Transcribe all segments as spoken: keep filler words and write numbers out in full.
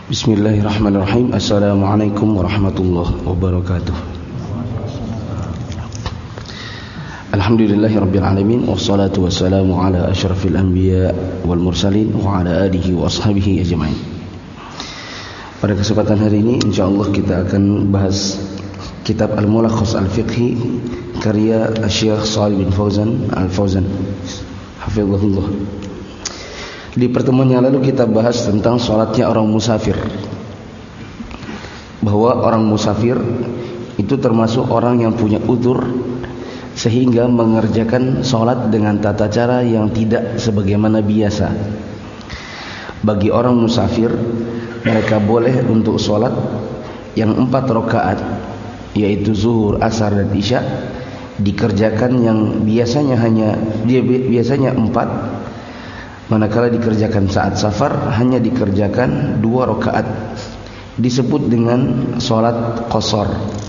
Bismillahirrahmanirrahim. Assalamualaikum warahmatullahi wabarakatuh. Alhamdulillahirabbil alamin wassalatu wassalamu ala asyrafil anbiya wal mursalin wa ala alihi wa ashabihi ajmain. Pada kesempatan hari ini insyaallah kita akan bahas kitab Al-Mulakhas Al-Fiqhi karya Syekh Shalih bin Fauzan Al-Fauzan hafizahullah. Di pertemuan yang lalu kita bahas tentang sholatnya orang musafir, bahwa orang musafir itu termasuk orang yang punya uzur sehingga mengerjakan sholat dengan tata cara yang tidak sebagaimana biasa. Bagi orang musafir, mereka boleh untuk sholat yang empat rakaat, yaitu zuhur, asar dan isya, dikerjakan yang biasanya hanya dia biasanya empat. Manakala dikerjakan saat safar hanya dikerjakan dua rakaat, disebut dengan sholat qasar.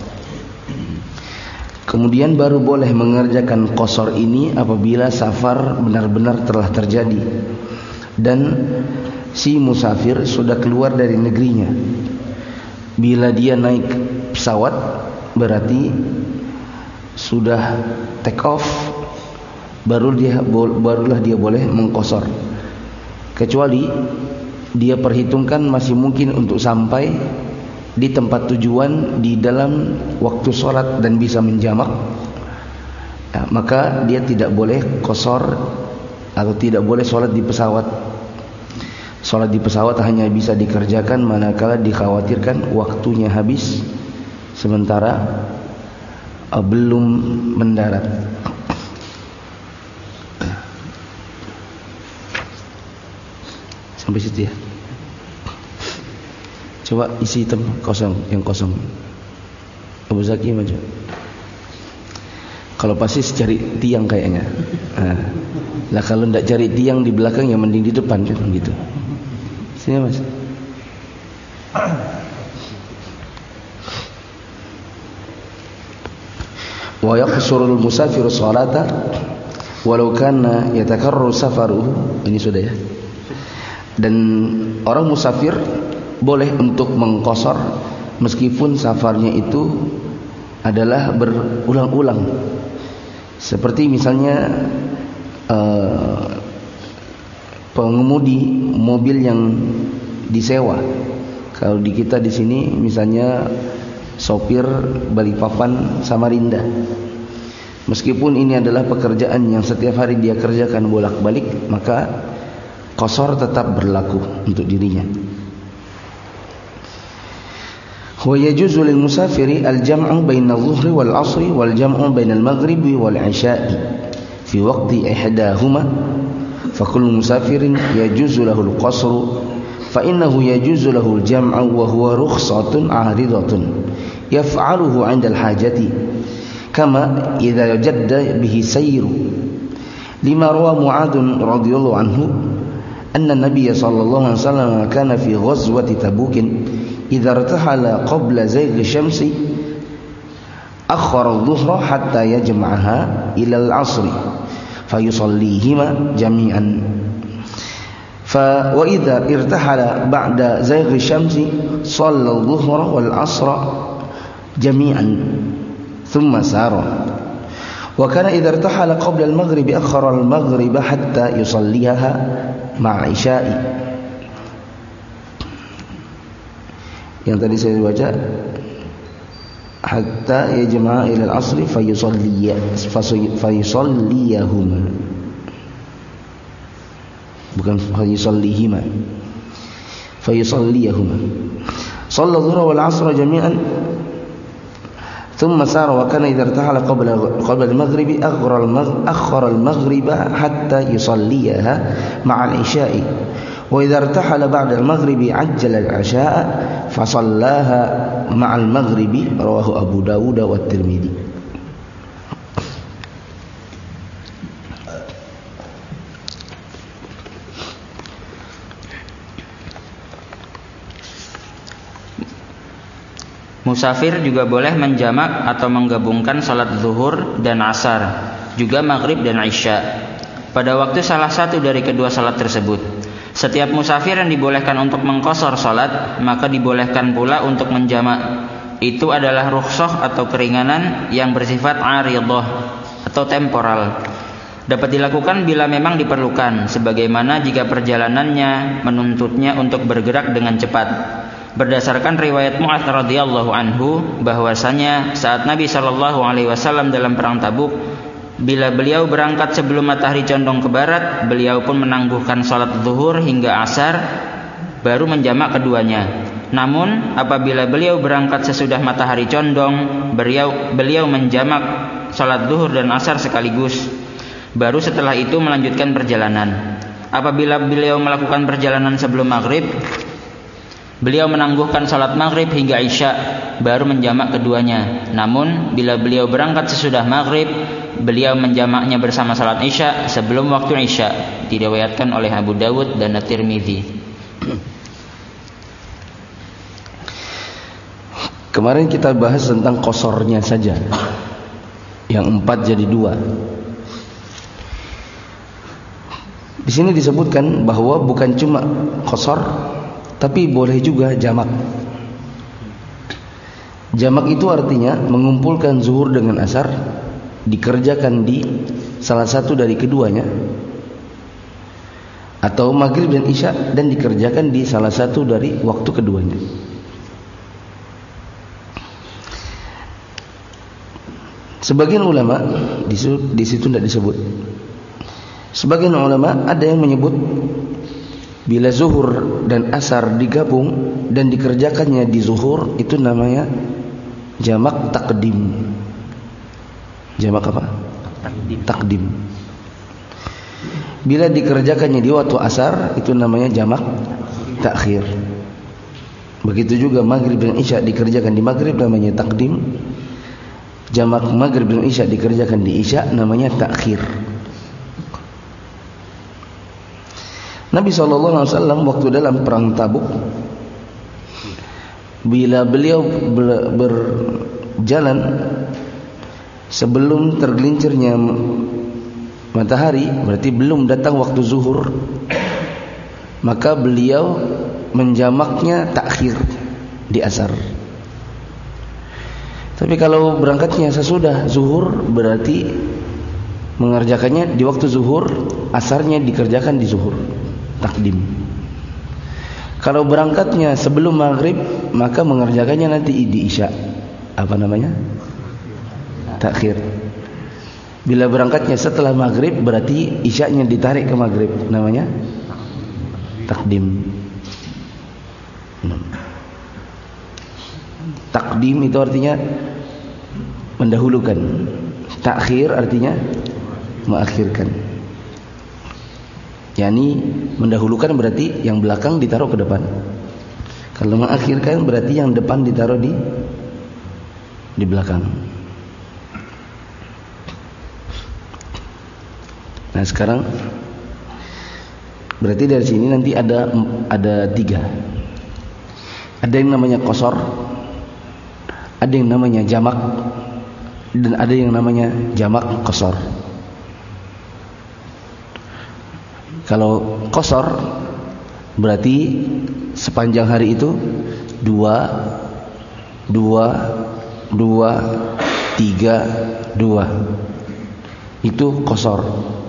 Kemudian baru boleh mengerjakan qasar ini apabila safar benar-benar telah terjadi dan si musafir sudah keluar dari negerinya. Bila dia naik pesawat berarti sudah take off, baru dia barulah dia boleh mengqasar. Kecuali dia perhitungkan masih mungkin untuk sampai di tempat tujuan di dalam waktu sholat dan bisa menjamak, ya, maka dia tidak boleh qasar atau tidak boleh sholat di pesawat. Sholat di pesawat hanya bisa dikerjakan manakala dikhawatirkan waktunya habis sementara uh, belum mendarat. Sampai situ ya. Coba isi tem kosong, yang kosong. Abu Zaki maju. Kalau pasti cari tiang kayaknya. Nah, lah kalau ndak cari tiang di belakang ya mending di depan kan gitu. Sini Mas. Wa yaqsurul musafiru sholata walau kana yatakarraru safaruhu. Ini sudah ya. Dan orang musafir boleh untuk mengqasar meskipun safarnya itu adalah berulang-ulang. Seperti misalnya uh, pengemudi mobil yang disewa. Kalau di kita di sini misalnya sopir Balikpapan Samarinda. Meskipun ini adalah pekerjaan yang setiap hari dia kerjakan bolak-balik, maka qasar tetap berlaku untuk dirinya. Wa yajuzu lil musafiri al-jam'u baina adh-dhuhri wal 'ashri wal jam'u baina al-maghribi wal 'isya'i fi waqti ihdahuma fa kullu musafirin yajuzu lahu al-qasru fa innahu yajuzu lahu al-jam'u wa huwa rukhsatun 'aridatun yaf'aluhu 'inda al-hajati kama idza jadda bihi sayru lima rawa Mu'adz radhiyallahu anhu أن النبي صلى الله عليه وسلم كان في غزوة تبوك إذا ارتحل قبل زيغ الشمس أخر الظهر حتى يجمعها إلى العصر فيصليهما جميعا وإذا ارتحل بعد زيغ الشمس صلى الظهر والعصر جميعا ثم سار وكان إذا ارتحل قبل المغرب أخر المغرب حتى يصليها مع عشاء. Yang tadi saya baca hatta yajma'a ila al-'asri fayusalliya fayusalliyahuma, bukan fayusallihima, fayusalliyahuma. Shalla adh-dhuhra wal 'asra jami'an ثم سار وكان إذا ارتحل قبل قبل المغرب أخر المغرب حتى يصليها مع العشاء وإذا ارتحل بعد المغرب عجل العشاء فصلاها مع المغرب رواه أبو داود والترمذي. Musafir juga boleh menjamak atau menggabungkan salat zuhur dan asar, juga maghrib dan isya pada waktu salah satu dari kedua salat tersebut. Setiap musafir yang dibolehkan untuk mengqashar salat, maka dibolehkan pula untuk menjamak. Itu adalah rukhsah atau keringanan yang bersifat 'aridhah atau temporal. Dapat dilakukan bila memang diperlukan, sebagaimana jika perjalanannya menuntutnya untuk bergerak dengan cepat. Berdasarkan riwayat Mu'adz radhiyallahu anhu bahwasanya saat Nabi sallallahu alaihi wasallam dalam perang Tabuk, bila beliau berangkat sebelum matahari condong ke barat, beliau pun menangguhkan salat zuhur hingga asar, baru menjamak keduanya. Namun apabila beliau berangkat sesudah matahari condong, beliau beliau menjamak salat zuhur dan asar sekaligus. Baru setelah itu melanjutkan perjalanan. Apabila beliau melakukan perjalanan sebelum maghrib, beliau menangguhkan salat maghrib hingga isya, baru menjamak keduanya. Namun bila beliau berangkat sesudah maghrib, beliau menjamaknya bersama salat isya sebelum waktu isya. Diriwayatkan oleh Abu Dawud dan At-Tirmidzi. Kemarin kita bahas tentang qasornya saja, yang empat jadi dua. Di sini disebutkan bahwa bukan cuma qashar, tapi boleh juga jamak. Jamak itu artinya mengumpulkan zuhur dengan asar, dikerjakan di salah satu dari keduanya, atau maghrib dan isya dan dikerjakan di salah satu dari waktu keduanya. Sebagian ulama di situ, di situ tidak disebut. Sebagian ulama ada yang menyebut bila zuhur dan asar digabung dan dikerjakannya di zuhur, itu namanya jamak takdim. Jamak apa? Takdim. Takdim. Bila dikerjakannya di waktu asar, itu namanya jamak takhir. Begitu juga maghrib dan isya dikerjakan di maghrib, namanya takdim. Jamak maghrib dan isya dikerjakan di isya, namanya takhir. Nabi shallallahu alaihi wasallam waktu dalam perang Tabuk, bila beliau berjalan sebelum tergelincirnya matahari, berarti belum datang waktu zuhur, maka beliau menjamaknya takhir di asar. Tapi kalau berangkatnya sesudah zuhur, berarti mengerjakannya di waktu zuhur, asarnya dikerjakan di zuhur, takdim. Kalau berangkatnya sebelum maghrib, maka mengerjakannya nanti di isya. Apa namanya? Takhir. Bila berangkatnya setelah maghrib, berarti isyanya ditarik ke maghrib, namanya takdim. Takdim itu artinya mendahulukan. Takhir artinya mengakhirkan. Yani mendahulukan berarti yang belakang ditaruh ke depan. Kalau mengakhirkan berarti yang depan ditaruh di di belakang. Nah sekarang berarti dari sini nanti ada ada tiga. Ada yang namanya qashar, ada yang namanya jamak, dan ada yang namanya jamak qashar. Kalau qashar berarti sepanjang hari itu dua, dua, dua, tiga, dua. Itu qashar.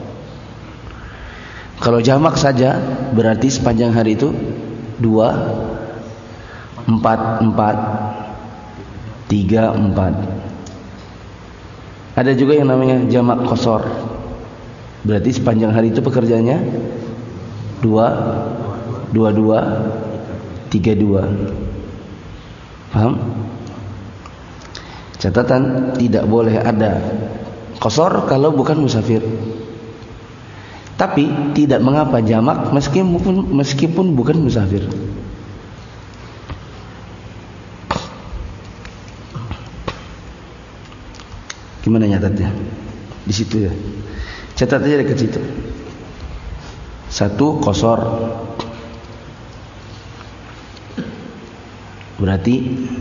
Kalau jamak saja berarti sepanjang hari itu dua, empat, empat, tiga, empat. Ada juga yang namanya jamak qashar. Berarti sepanjang hari itu pekerjaannya dua, dua, dua, tiga, dua. Paham? Catatan, tidak boleh ada qashar kalau bukan musafir. Tapi tidak mengapa jamak meskipun meskipun bukan musafir. Gimana nyatatnya? Di situ ya. Catat aja dekat situ. Satu qashar. Berarti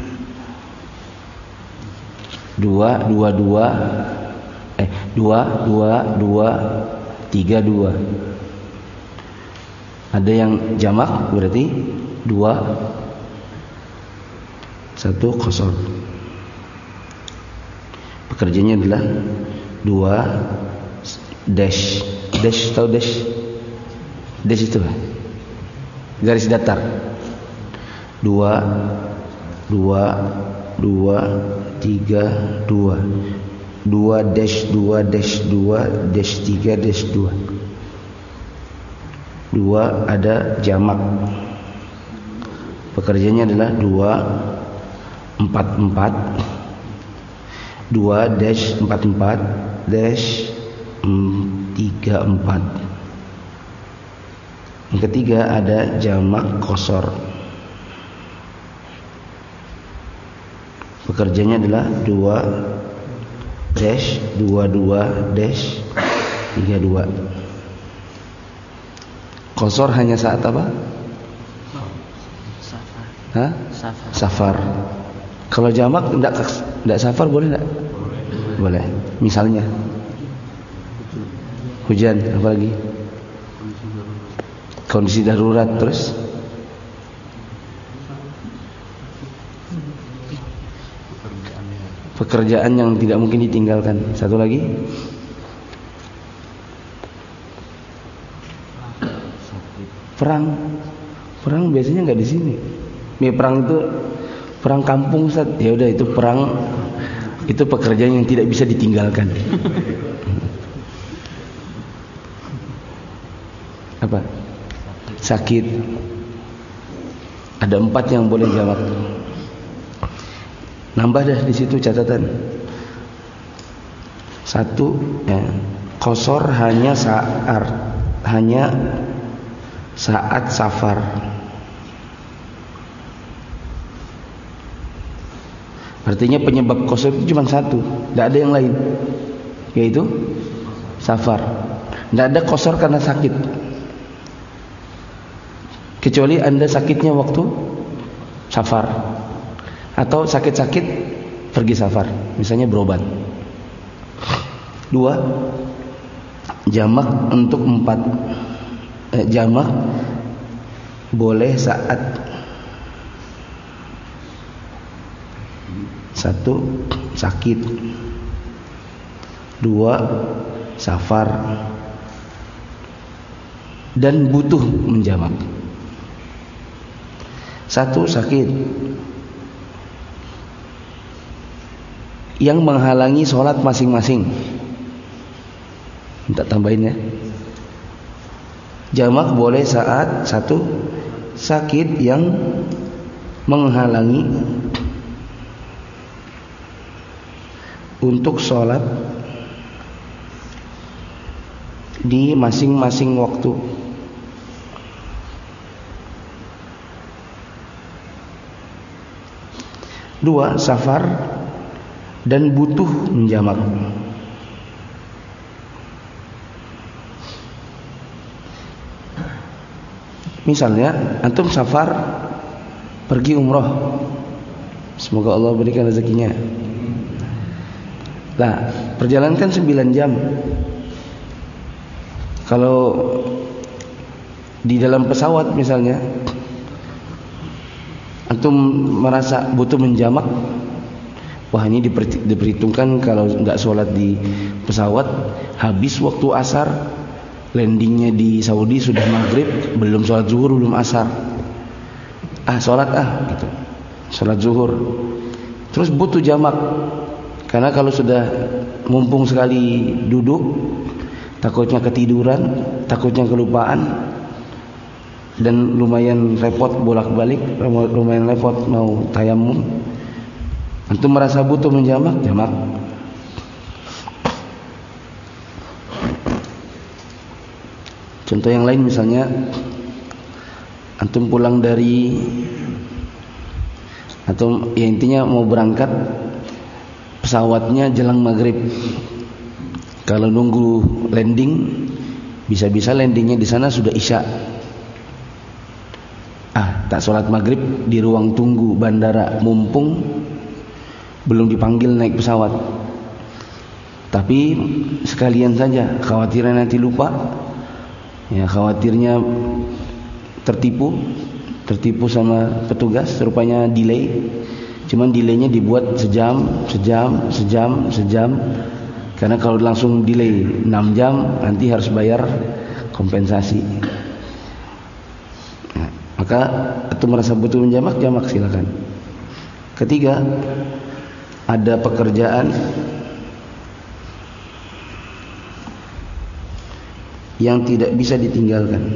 dua, dua, dua, eh dua, dua, dua, tiga, dua. Ada yang jamak berarti dua, satu qasar. Pekerjaannya adalah dua dash. Dash, tahu dash? Dash itu garis datar. Dua, dua, dua, tiga, dua. Dua dash, dua dash, dua dash, tiga dash, dua. Dua ada jamak. Pekerjaannya adalah dua, empat, empat. Dua dash, empat, empat dash, tiga, empat. Yang ketiga ada jamak qasar. Pekerjaannya adalah dua dash, dua, dua dash, tiga, dua. Qasar hanya saat apa? Safar. Hah? Safar. Safar. Kalau jamak enggak enggak safar boleh enggak? Boleh. Misalnya hujan, apa lagi? Kondisi darurat, terus pekerjaan yang tidak mungkin ditinggalkan. Satu lagi, perang. Perang biasanya nggak di sini. Ya, perang itu perang kampung, Ustaz. Ya udah, itu perang, itu pekerjaan yang tidak bisa ditinggalkan. Apa? Sakit. Ada empat yang boleh jamak. Nambah dah di situ catatan. Satu, ya, qasar hanya saat hanya saat safar. Artinya penyebab qasar itu cuma satu, tidak ada yang lain, yaitu safar. Tidak ada qasar karena sakit, kecuali Anda sakitnya waktu safar atau sakit-sakit pergi safar, misalnya berobat. Dua, jamak untuk empat. Eh, jamak boleh saat satu sakit, dua safar, dan butuh menjamak. Satu sakit yang menghalangi sholat masing-masing. Minta tambahin ya. Jamak boleh saat satu sakit yang menghalangi untuk sholat di masing-masing waktu. Dua, safar dan butuh menjamak. Misalnya antum safar pergi umroh, semoga Allah berikan rezekinya. Nah, perjalanan kan sembilan jam. Kalau di dalam pesawat misalnya antum merasa butuh menjamak, wah ini diperhitungkan kalau nggak sholat di pesawat, habis waktu asar, landingnya di Saudi sudah maghrib, belum sholat zuhur, belum asar. Ah sholat ah, gitu. Sholat zuhur. Terus butuh jamak, karena kalau sudah mumpung sekali duduk, takutnya ketiduran, takutnya kelupaan, dan lumayan repot bolak-balik, lumayan repot mau tayamum. Antum merasa butuh menjamak, jamak. Contoh yang lain misalnya antum pulang dari, atau ya intinya mau berangkat, pesawatnya jelang maghrib. Kalau nunggu landing, bisa-bisa landingnya di sana sudah isya. Ah, tak sholat maghrib di ruang tunggu bandara, mumpung belum dipanggil naik pesawat. Tapi sekalian saja, khawatirnya nanti lupa. Ya, khawatirnya tertipu, tertipu sama petugas, rupanya delay. Cuman delaynya dibuat sejam, sejam, sejam, sejam. Karena kalau langsung delay enam jam, nanti harus bayar kompensasi. Nah, maka itu merasa butuh menjamak, jamak silakan. Ketiga, ada pekerjaan yang tidak bisa ditinggalkan.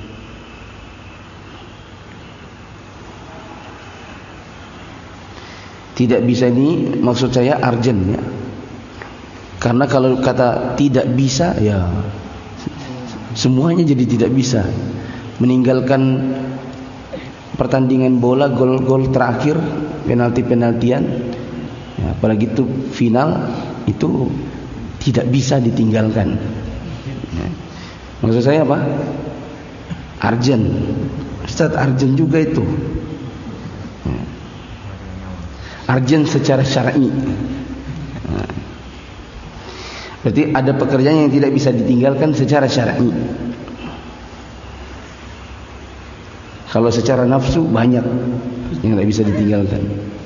Tidak bisa ini maksud saya urgent ya. Karena kalau kata tidak bisa ya semuanya jadi tidak bisa. Meninggalkan pertandingan bola, gol-gol terakhir, penalti-penaltian ya, apalagi itu final, itu tidak bisa ditinggalkan ya. Maksud saya apa? Urgent. Ustaz, urgent juga itu ya. Urgent secara syar'i. Nah, berarti ada pekerjaan yang tidak bisa ditinggalkan secara syar'i. Kalau secara nafsu banyak yang tidak bisa ditinggalkan.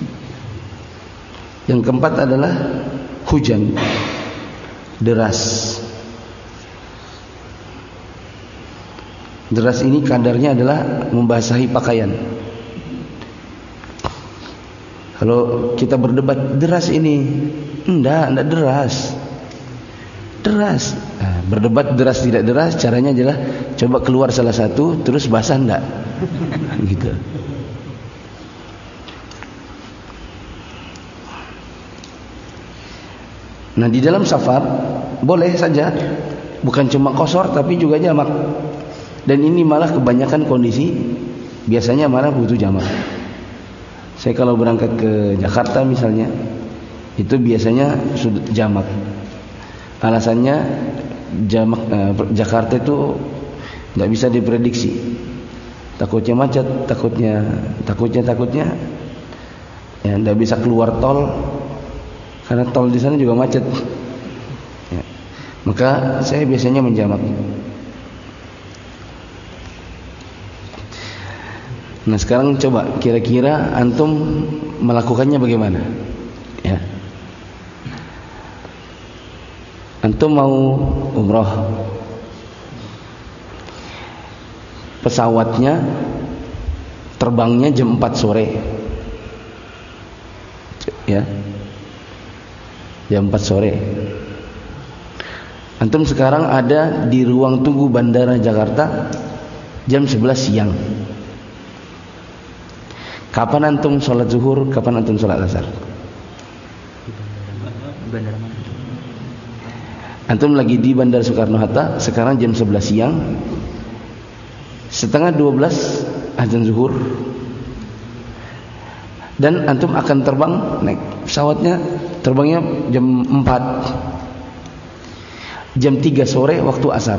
Yang keempat adalah hujan deras. Deras ini kadarnya adalah membasahi pakaian. Kalau kita berdebat deras ini, enggak, enggak deras. Deras. Nah, berdebat deras tidak deras, caranya adalah coba keluar salah satu, terus basah enggak? Gitu. Nah, di dalam safar boleh saja, bukan cuma qasar tapi juga jamak. Dan ini malah kebanyakan kondisi biasanya malah butuh jamak. Saya kalau berangkat ke Jakarta misalnya, itu biasanya sudah jamak. Alasannya jamak eh, Jakarta itu nggak bisa diprediksi. Takutnya macet, takutnya takutnya takutnya ya nggak bisa keluar tol karena tol di sana juga macet. Ya. Maka saya biasanya menjamak. Nah, sekarang coba kira-kira antum melakukannya bagaimana? Ya. Antum mau umroh, pesawatnya terbangnya jam empat sore, ya, jam empat sore. Antum sekarang ada di ruang tunggu bandara Jakarta jam sebelas siang. Kapan antum sholat zuhur? Kapan antum sholat asar? Bandara mana? Antum lagi di Bandara Soekarno-Hatta. Sekarang jam sebelas siang. Setengah dua belas azan zuhur. Dan antum akan terbang naik pesawatnya, terbangnya jam empat. Jam tiga sore waktu asar.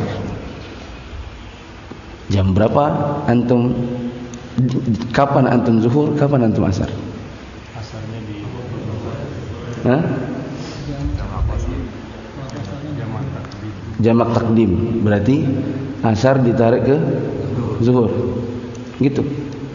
Jam berapa antum? Kapan antum zuhur, kapan antum asar? Asarnya di Hah? Jamak takdim. Berarti asar ditarik ke zuhur. Gitu.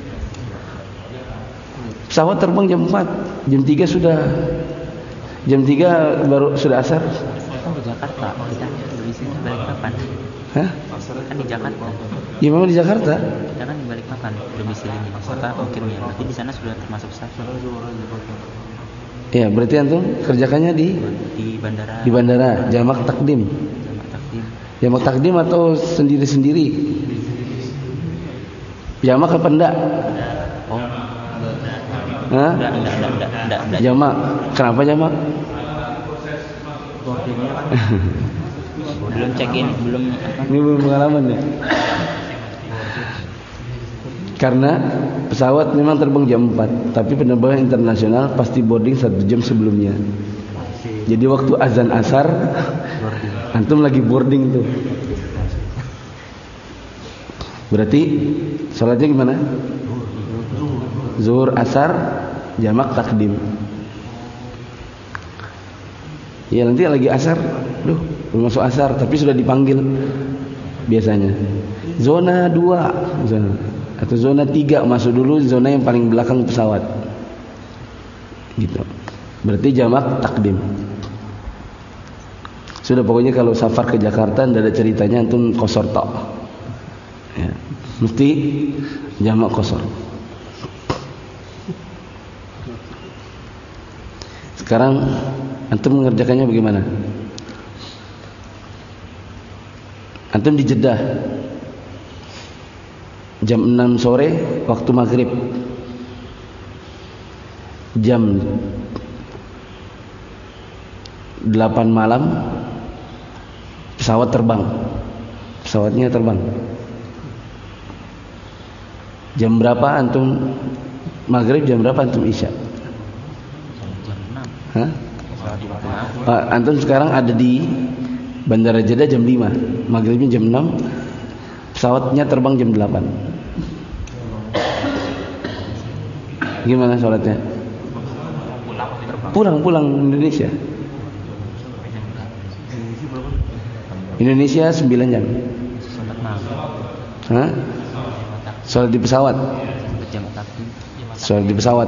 Pesawat terbang jam empat, jam tiga sudah jam tiga baru sudah asar. Kan di Jakarta, kita di sini balik kapan? Hah? Kan di Jakarta. Ya memang di Jakarta. Kita kan balik kapan domisilinya? Maka mungkin ya, berarti di sana sudah termasuk safar. Ya, berarti antum kerjakannya di Di bandara. di bandara jamak takdim. Jamak takdim. Jamak takdim atau sendiri-sendiri? Jamak apa enggak? Oh, Hah? enggak, enggak, enggak, enggak, enggak, enggak. Jamak. Kenapa jamak? Belum check in, belum apa? Ini belum pengalaman ya. Karena pesawat memang terbang jam empat, tapi penerbangan internasional pasti boarding satu jam sebelumnya. Jadi waktu azan asar antum lagi boarding tuh. Berarti salatnya gimana? Zuhur, asar, jamak takdim. Ya nanti lagi asar, duh, belum masuk asar tapi sudah dipanggil biasanya. Zona dua, zona. atau zona tiga masuk dulu, zona yang paling belakang pesawat. Gitu. Berarti jamak takdim. Sudah, pokoknya kalau safar ke Jakarta tidak ada ceritanya antum qasar tok. Ya, mesti jamak qasar. Sekarang antum mengerjakannya bagaimana? Antum di Jeddah jam enam sore waktu maghrib, jam delapan malam pesawat terbang, pesawatnya terbang. Jam berapa antum maghrib, jam berapa antum isya? Hah? Uh, antum sekarang ada di Bandara Jeddah jam lima, maghribnya jam enam, pesawatnya terbang jam delapan. Gimana sholatnya? Pulang-pulang Indonesia. Indonesia sembilan jam. Hah? Sholat di pesawat. Sholat di pesawat.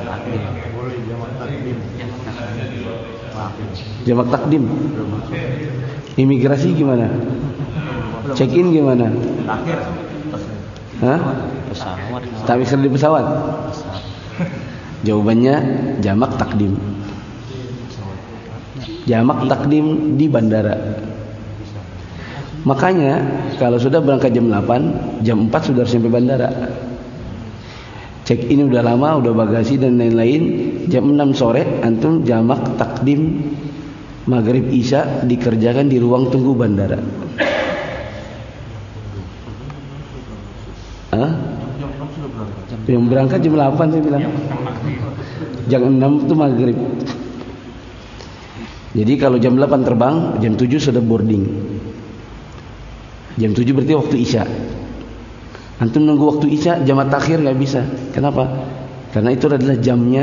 Jamak takdim. Imigrasi gimana? Check-in gimana? Hah? Tak bisa di pesawat. Jawabannya jamak takdim. Jamak takdim di bandara. Makanya kalau sudah berangkat jam delapan, jam empat sudah harus sampai bandara. Check-in udah lama, udah bagasi dan lain-lain. Jam enam sore antum jamak takdim maghrib isya dikerjakan di ruang tunggu bandara. Hah? Yang berangkat jam delapan saya bilang. Jam enam itu maghrib. Jadi kalau jam delapan terbang, jam tujuh sudah boarding. Jam tujuh berarti waktu isya. Antum nunggu waktu isya, jamak takhir nggak bisa. Kenapa? Karena itu adalah jamnya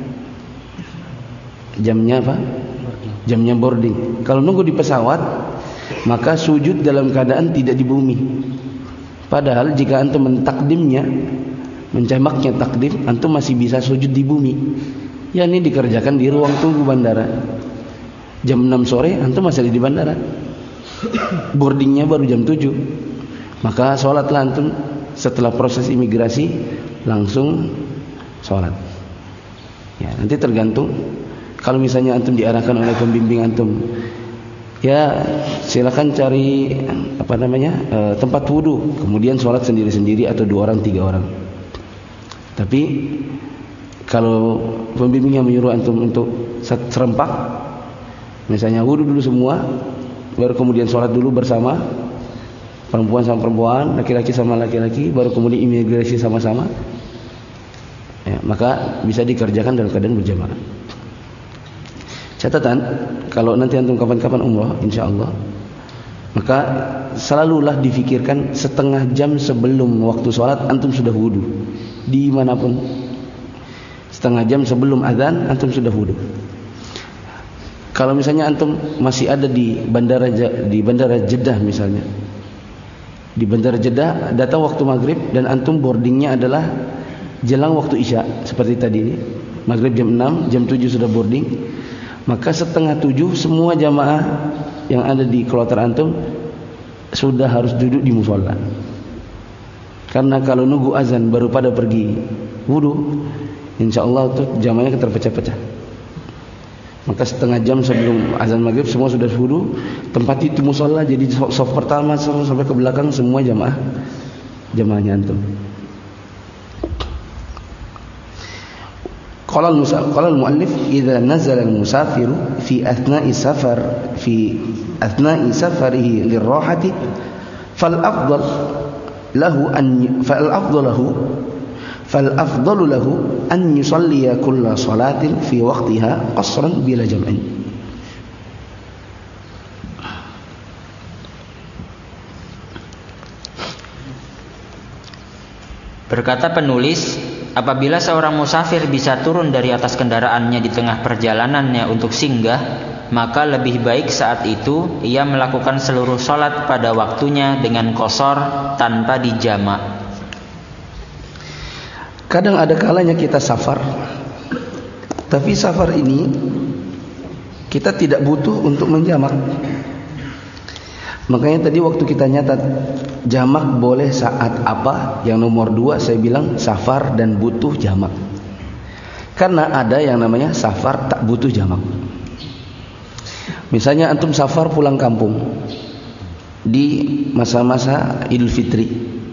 jamnya apa? Jamnya boarding. Kalau nunggu di pesawat, maka sujud dalam keadaan tidak di bumi. Padahal jika antum mentakdimnya, menjamaknya takdim, antum masih bisa sujud di bumi. Ya, ini dikerjakan di ruang tunggu bandara. Jam enam sore antum masih ada di bandara. Boardingnya baru jam tujuh. Maka sholatlah antum setelah proses imigrasi, langsung sholat. Ya, nanti tergantung. Kalau misalnya antum diarahkan oleh pembimbing antum, ya silakan cari apa namanya e, tempat wudu, kemudian sholat sendiri-sendiri atau dua orang tiga orang. Tapi kalau pembimbingnya menyuruh antum untuk serempak, misalnya wudu dulu semua, baru kemudian sholat dulu bersama, perempuan sama perempuan, laki-laki sama laki-laki, baru kemudian imigrasi sama-sama, ya, maka bisa dikerjakan dalam keadaan berjamaah. Catatan, kalau nanti antum kapan-kapan umrah, insya Allah, maka selalulah difikirkan setengah jam sebelum waktu sholat antum sudah wudu, dimanapun. Setengah jam sebelum azan antum sudah wudu. Kalau misalnya antum masih ada di bandara di bandara Jeddah misalnya, di bandara Jeddah datang waktu maghrib dan antum boardingnya adalah jelang waktu isya seperti tadi ini, maghrib jam enam, jam tujuh sudah boarding. Maka setengah tujuh semua jamaah yang ada di kloter antum sudah harus duduk di musola. Karena kalau nunggu azan baru pada pergi wudu, insya Allah tuh jamaahnya terpecah-pecah. Maka setengah jam sebelum azan maghrib semua sudah wudu, tempat itu musola, jadi soft pertama sampai ke belakang semua jamaah jamaahnya antum. Qala al-muallif idza nazala al-musafiru fi athna'i safar fi athna'i safarihi lirahati fal afdal lahu an fal afdal lahu fal afdal lahu an yusalliya kulla salatin fi waqtiha qasran bila jam'in. Berkata penulis, apabila seorang musafir bisa turun dari atas kendaraannya di tengah perjalanannya untuk singgah, maka lebih baik saat itu ia melakukan seluruh sholat pada waktunya dengan qasar tanpa dijamak. Kadang ada kalanya kita safar, tapi safar ini kita tidak butuh untuk menjamak. Makanya tadi waktu kita nyatat jamak boleh saat apa, yang nomor dua saya bilang safar dan butuh jamak. Karena ada yang namanya safar tak butuh jamak. Misalnya antum safar pulang kampung di masa-masa Idul Fitri,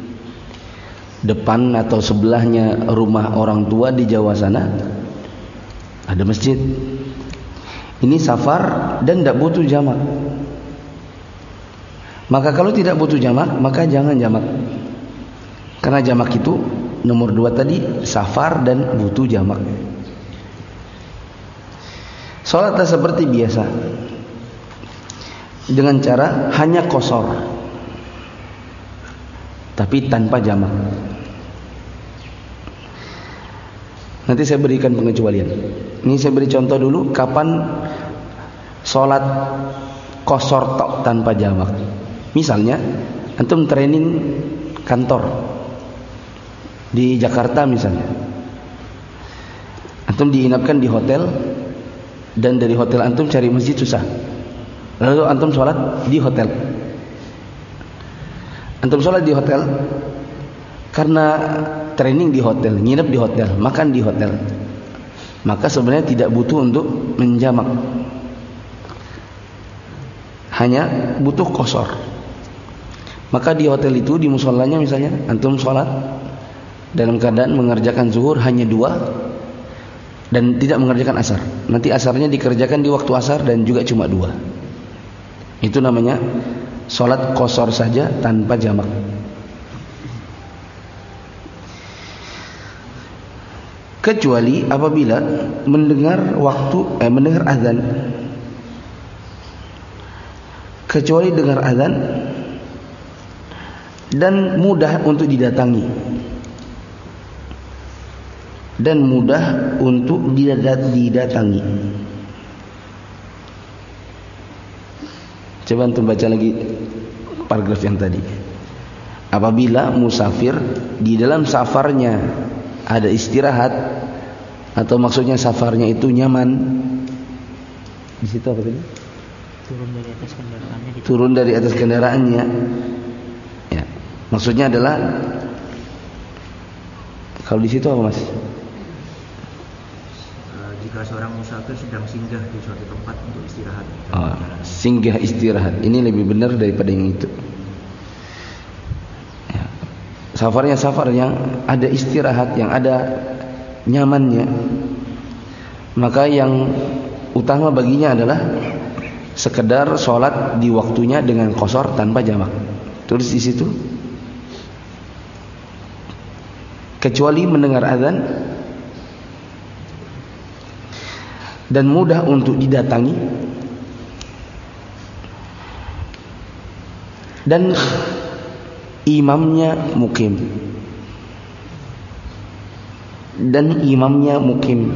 depan atau sebelahnya rumah orang tua di Jawa sana ada masjid. Ini safar dan tidak butuh jamak. Maka kalau tidak butuh jamak, maka jangan jamak. Karena jamak itu nomor dua tadi safar dan butuh jamak. Salatlah seperti biasa, dengan cara hanya qashar, tapi tanpa jamak. Nanti saya berikan pengecualian. Ini saya beri contoh dulu kapan salat qashar tok tanpa jamak. Misalnya antum training kantor di Jakarta misalnya, antum diinapkan di hotel, dan dari hotel antum cari masjid susah, lalu antum sholat di hotel. Antum sholat di hotel karena training di hotel, nginep di hotel, makan di hotel, maka sebenarnya tidak butuh untuk menjamak, hanya butuh qashar. Maka di hotel itu, di musolanya misalnya, antum sholat dalam keadaan mengerjakan zuhur hanya dua dan tidak mengerjakan asar. Nanti asarnya dikerjakan di waktu asar dan juga cuma dua. Itu namanya sholat qashar saja tanpa jamak. Kecuali apabila mendengar waktu eh mendengar azan. Kecuali dengar azan dan mudah untuk didatangi, dan mudah untuk didatangi. Coba antum baca lagi paragraf yang tadi. Apabila musafir di dalam safarnya ada istirahat, atau maksudnya safarnya itu nyaman. Di situ apa tadi? Turun dari atas kendaraannya. Turun dari atas kendaraannya. Ya, maksudnya adalah kalau di situ apa mas? Jika seorang musafir sedang singgah di suatu tempat untuk istirahat. Oh, singgah istirahat. Ini lebih benar daripada yang itu. Ya. Safarnya safar yang ada istirahat, yang ada nyamannya, maka yang utama baginya adalah sekedar sholat di waktunya dengan qashar tanpa jamak. Tulis di situ. Kecuali mendengar azan dan mudah untuk didatangi, dan imamnya mukim, dan imamnya mukim.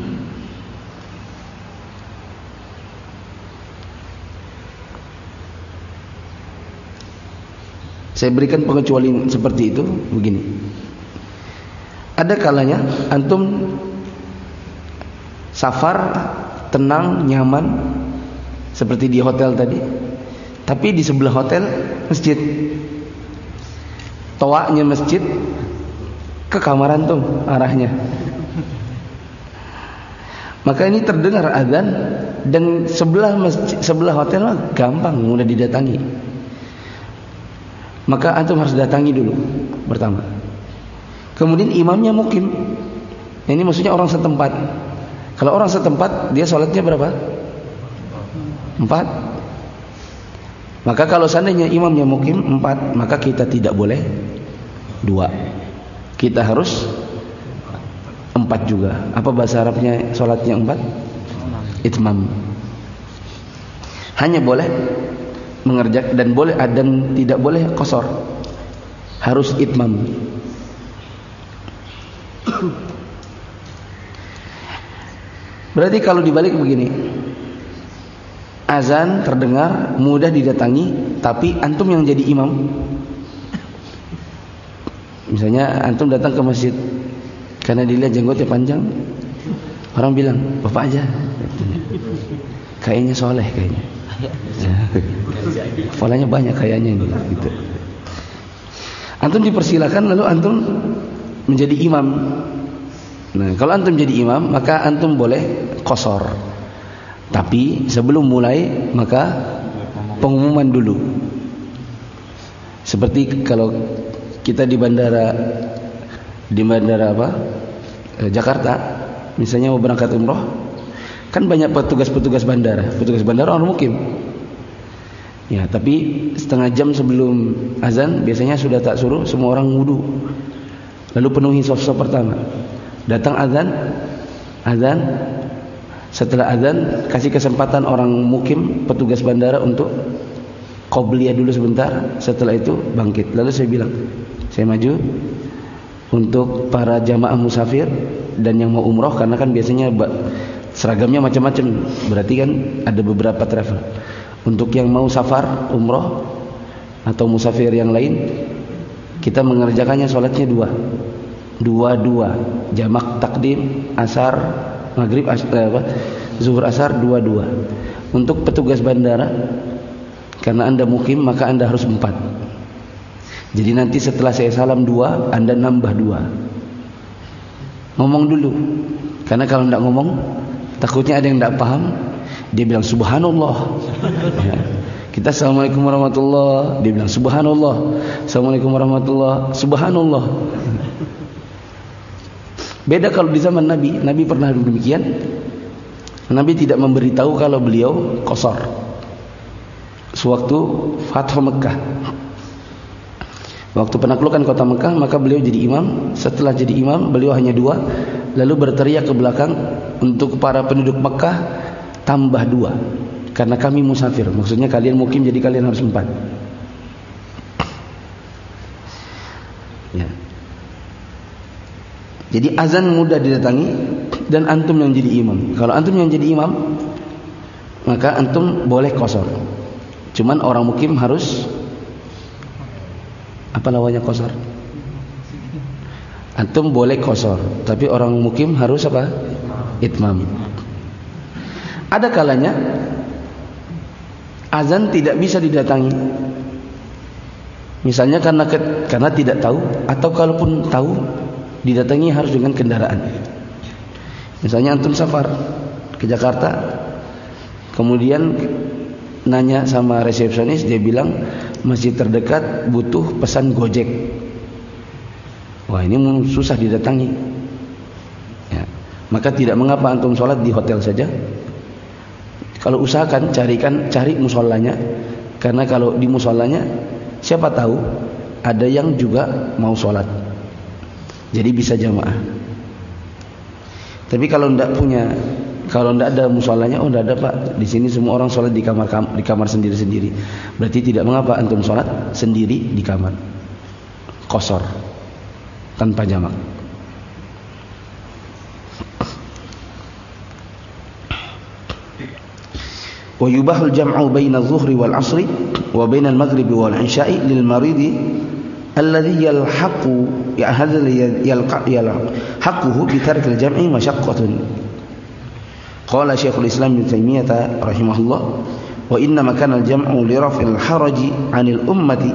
Saya berikan pengecualian seperti itu begini. Ada kalanya antum safar tenang, nyaman seperti di hotel tadi, tapi di sebelah hotel masjid. Toaknya masjid ke kamar antum arahnya. Maka ini terdengar azan dan sebelah masjid, sebelah hotel gampang, mudah didatangi. Maka antum harus datangi dulu pertama. Kemudian imamnya mukim. Ini maksudnya orang setempat. Kalau orang setempat dia sholatnya berapa? Empat. Maka kalau seandainya imamnya mukim empat, maka kita tidak boleh dua. Kita harus empat juga. Apa bahasa Arabnya sholatnya empat? Itmam. Hanya boleh mengerjakan dan boleh dan tidak boleh qashar. Harus itmam. Berarti kalau dibalik begini, azan terdengar, mudah didatangi, tapi antum yang jadi imam. Misalnya antum datang ke masjid, Karena dilihat jenggotnya panjang, orang bilang, bapak aja. Kayaknya soleh kayaknya. Kepalanya banyak kayaknya ini. Gitu. Antum dipersilakan lalu antum menjadi imam. Nah, kalau antum jadi imam, maka antum boleh qasar. Tapi sebelum mulai, maka pengumuman dulu. Seperti kalau kita di bandara di bandara apa? Eh, Jakarta, misalnya mau berangkat umroh, kan banyak petugas-petugas bandara. Petugas bandara orang mukim. Ya, tapi setengah jam sebelum azan biasanya sudah tak suruh semua orang wudu. Lalu penuhi saf-saf pertama. Datang azan, azan. Setelah azan kasih kesempatan orang mukim, petugas bandara untuk qobliyah dulu sebentar. Setelah itu bangkit. Lalu saya bilang, saya maju untuk para jamaah musafir dan yang mau umroh, karena kan biasanya seragamnya macam-macam. Berarti kan ada beberapa travel. Untuk yang mau safar, umroh atau musafir yang lain, kita mengerjakannya sholatnya dua, dua-dua, jamak takdim, asar, maghrib, as, eh, apa, zuhur, asar, dua-dua. Untuk petugas bandara, karena anda mukim maka anda harus empat. Jadi nanti setelah saya salam dua, anda nambah dua. Ngomong dulu, karena kalau tidak ngomong, takutnya ada yang tidak paham. Dia bilang subhanallah. Ya. Kita assalamualaikum warahmatullah. Dia bilang subhanallah. Assalamualaikum warahmatullah. Subhanallah. Beda kalau di zaman Nabi. Nabi pernah demikian. Nabi tidak memberitahu kalau beliau qasar. Sewaktu Fathu Mekah, waktu penaklukan kota Mekah, maka beliau jadi imam. Setelah jadi imam, beliau hanya dua. Lalu berteriak ke belakang untuk para penduduk Mekah, tambah dua, karena kami musafir. Maksudnya kalian mukim, jadi kalian harus empat. Ya. Jadi azan mudah didatangi dan antum yang jadi imam. Kalau antum yang jadi imam, maka antum boleh qasar. Cuman orang mukim harus apa namanya qasar? Antum boleh qasar, tapi orang mukim harus apa? Itmam. Ada kalanya azan tidak bisa didatangi. Misalnya karena karena tidak tahu, atau kalaupun tahu didatangi harus dengan kendaraan. Misalnya antum safar ke Jakarta, kemudian nanya sama resepsionis, dia bilang masjid terdekat butuh pesan Gojek. Wah, ini susah didatangi. Ya. Maka tidak mengapa antum sholat di hotel saja. Kalau usahakan carikan cari musolanya, karena kalau di musolanya siapa tahu ada yang juga mau sholat, jadi bisa jamaah. Tapi kalau tidak punya, kalau tidak ada musolanya, oh tidak ada pak, di sini semua orang sholat di kamar di kamar sendiri-sendiri. Berarti tidak mengapa antum sholat sendiri di kamar, qasar tanpa jamak. Wa yubahul jam'u baina adh-dhuhri wal 'ashri wa baina al-maghribi wal 'isya'i lil maridi alladhi yalhaqu ya hadha yalqa yalhaquhu bi tark al-jam'i mashaqqatun. Qala Syekhul Islam Ibnu Taimiyah rahimahullah, wa inna ma kana al-jam'u li raf'il haraji 'anil ummati.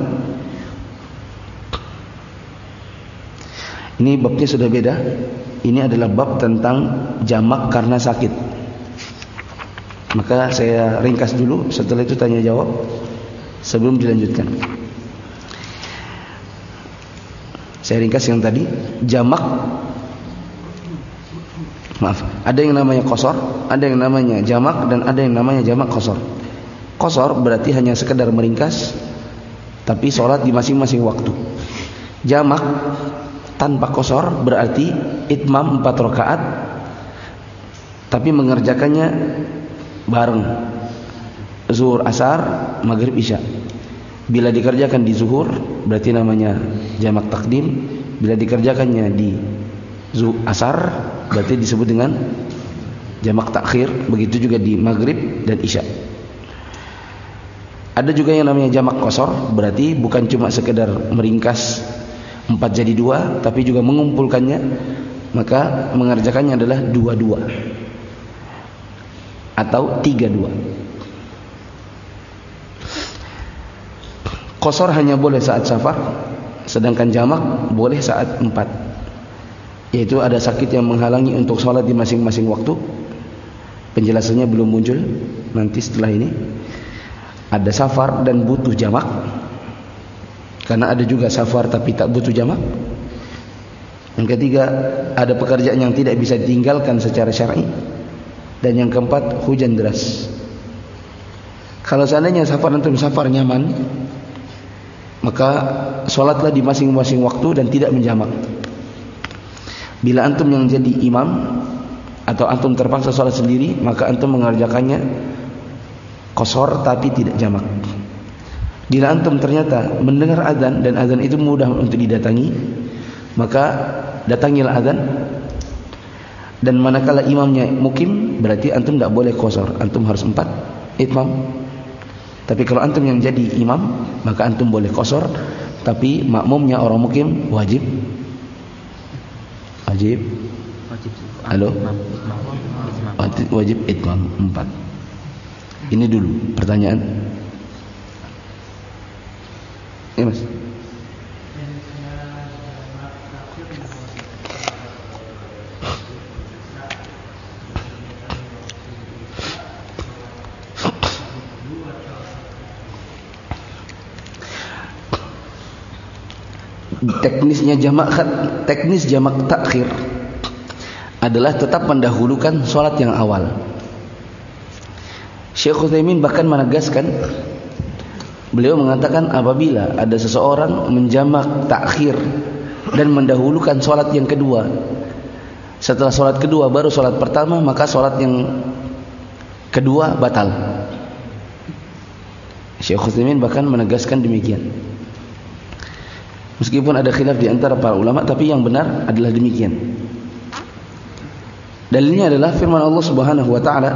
Ini babnya sudah beda. Ini adalah bab tentang jamak karena sakit. Maka saya ringkas dulu, setelah itu tanya jawab sebelum dilanjutkan. Saya ringkas yang tadi, jamak. Maaf, ada yang namanya qasar, ada yang namanya jamak, dan ada yang namanya jamak qasar. Qasar berarti hanya sekedar meringkas, tapi sholat di masing-masing waktu. Jamak tanpa qasar berarti itmam empat rakaat, tapi mengerjakannya bareng zuhur, asar, maghrib, isya. Bila dikerjakan di zuhur berarti namanya jamak takdim. Bila dikerjakannya di zuhur, asar berarti disebut dengan jamak takhir. Begitu juga di maghrib dan isya. Ada juga yang namanya jamak qasar, berarti bukan cuma sekedar meringkas empat jadi dua, tapi juga mengumpulkannya maka mengerjakannya adalah dua-dua atau tiga-dua. Qasar hanya boleh saat safar, sedangkan jamak boleh saat empat. Yaitu ada sakit yang menghalangi untuk sholat di masing-masing waktu. Penjelasannya belum muncul, nanti setelah ini. Ada safar dan butuh jamak, karena ada juga safar tapi tak butuh jamak. Yang ketiga, ada pekerjaan yang tidak bisa ditinggalkan secara syar'i. Dan yang keempat, hujan deras. Kalau seandainya safar antum safar nyaman, maka sholatlah di masing-masing waktu dan tidak menjamak. Bila antum yang jadi imam atau antum terpaksa sholat sendiri, maka antum mengerjakannya qasar tapi tidak jamak. Bila antum ternyata mendengar azan dan azan itu mudah untuk didatangi, maka datangilah azan. Dan manakala imamnya mukim, berarti antum tidak boleh qasar, antum harus empat itmam. Tapi kalau antum yang jadi imam, maka antum boleh qasar, tapi makmumnya orang mukim wajib wajib Wajib. halo Itmam. Itmam. wajib, wajib itmam empat. Ini dulu pertanyaan. Ya mas. Teknisnya jamak teknis jamak takhir adalah tetap mendahulukan sholat yang awal. Syekh Utsaimin bahkan menegaskan, beliau mengatakan apabila ada seseorang menjamak takhir dan mendahulukan sholat yang kedua, setelah sholat kedua baru sholat pertama, maka sholat yang kedua batal. Syekh Utsaimin bahkan menegaskan demikian. Meskipun ada khilaf di antara para ulama, tapi yang benar adalah demikian. Dalilnya adalah firman Allah Subhanahu wa taala,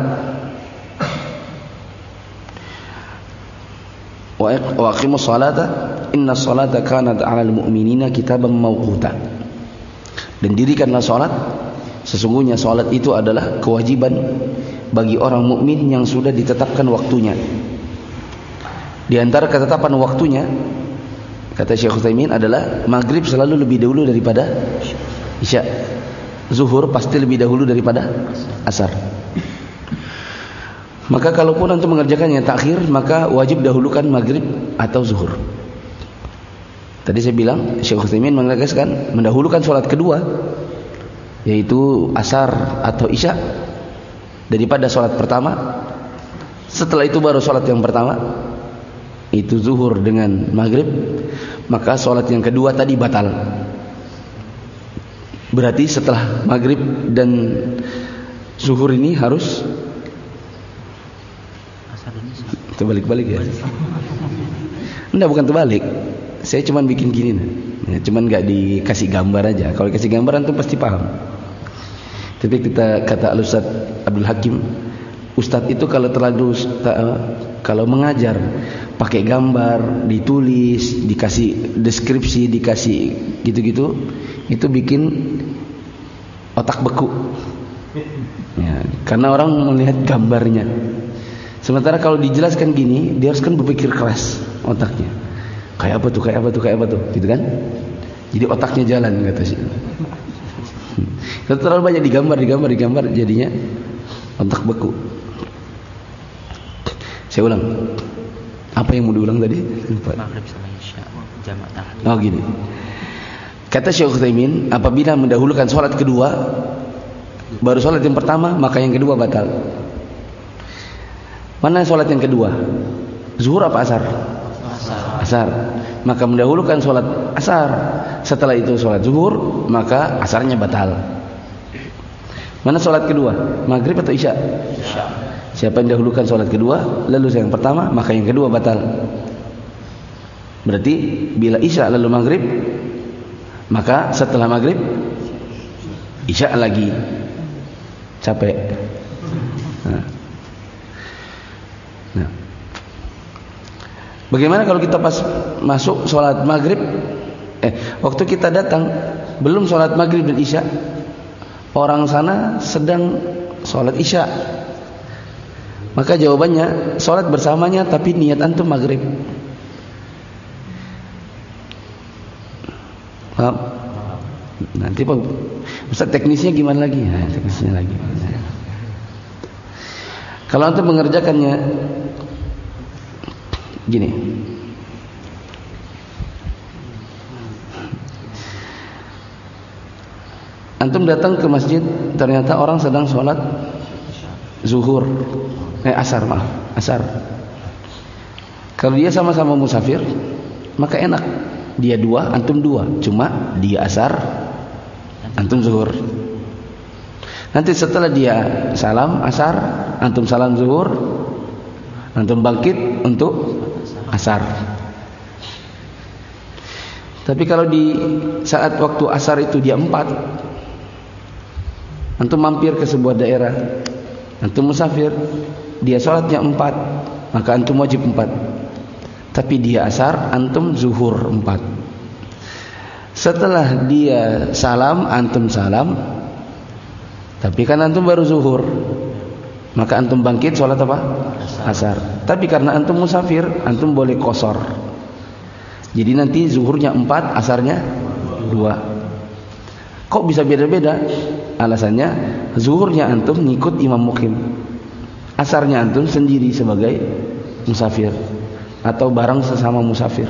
wa aqimus salata inna salata kanat 'alal mu'minina kitaban mawquta. Dan dirikanlah salat, sesungguhnya salat itu adalah kewajiban bagi orang mukmin yang sudah ditetapkan waktunya. Di antara ketetapan waktunya, kata Syekh Utsaimin, adalah maghrib selalu lebih dahulu daripada isya. Zuhur pasti lebih dahulu daripada asar. Maka kalaupun antum mengerjakannya takhir, maka wajib dahulukan maghrib atau zuhur. Tadi saya bilang Syekh Utsaimin menegaskan mendahulukan sholat kedua, yaitu asar atau isya, daripada sholat pertama. Setelah itu baru sholat yang pertama, itu zuhur dengan maghrib, maka sholat yang kedua tadi batal. Berarti setelah maghrib dan zuhur ini harus terbalik-balik ya. Enggak, bukan terbalik. Saya cuma bikin gini nah. Cuman gak dikasih gambar aja. Kalau dikasih gambar antum pasti paham. Tapi kita kata Al-Ustaz Abdul Hakim, Ustadz itu kalau terlalu kalau mengajar pakai gambar, ditulis, dikasih deskripsi, dikasih gitu-gitu, itu bikin otak beku. Ya, karena orang melihat gambarnya. Sementara kalau dijelaskan gini, dia harus kan berpikir keras otaknya. Kayak apa tuh, kayak apa tuh, kayak apa tuh, gitu kan? Jadi otaknya jalan, kata sih. Kalau terlalu banyak digambar, digambar, digambar, jadinya otak beku. Saya ulang. Apa yang mau diulang tadi? Maghrib sama isya jamak takhir. Oh gini. Kata Syekh Utsaimin, apabila mendahulukan sholat kedua baru sholat yang pertama, maka yang kedua batal. Mana sholat yang kedua? Zuhur apa asar? Asar. Asar. Maka mendahulukan sholat asar, setelah itu sholat zuhur, maka asarnya batal. Mana sholat kedua? Maghrib atau isya? Isya. Siapa yang dahulukan sholat kedua, lalu yang pertama, maka yang kedua batal. Berarti bila isya lalu maghrib, maka setelah maghrib isya lagi. Capek. Nah. Nah. Bagaimana kalau kita pas masuk sholat maghrib, eh waktu kita datang belum sholat maghrib dan isya, orang sana sedang sholat isya. Maka jawabannya sholat bersamanya tapi niat antum maghrib. Paham? Nanti Pak Ustaz teknisnya gimana lagi? Nah, teknisnya lagi. Kalau antum mengerjakannya gini. Antum datang ke masjid, ternyata orang sedang sholat zuhur, eh asar maaf, asar. Kalau dia sama-sama musafir, maka enak. Dia dua, antum dua. Cuma dia asar, antum zuhur. Nanti setelah dia salam asar, antum salam zuhur, antum bangkit untuk asar. Tapi kalau di saat waktu asar itu dia empat, antum mampir ke sebuah daerah, antum musafir, dia sholatnya empat, maka antum wajib empat. Tapi dia asar, antum zuhur empat. Setelah dia salam, antum salam, tapi kan antum baru zuhur, maka antum bangkit sholat apa? Asar. Tapi karena antum musafir, antum boleh qasar. Jadi nanti zuhurnya empat, asarnya dua. Kok bisa beda-beda? Alasannya zuhurnya antum ngikut imam muqim, asarnya antum sendiri sebagai musafir atau bareng sesama musafir.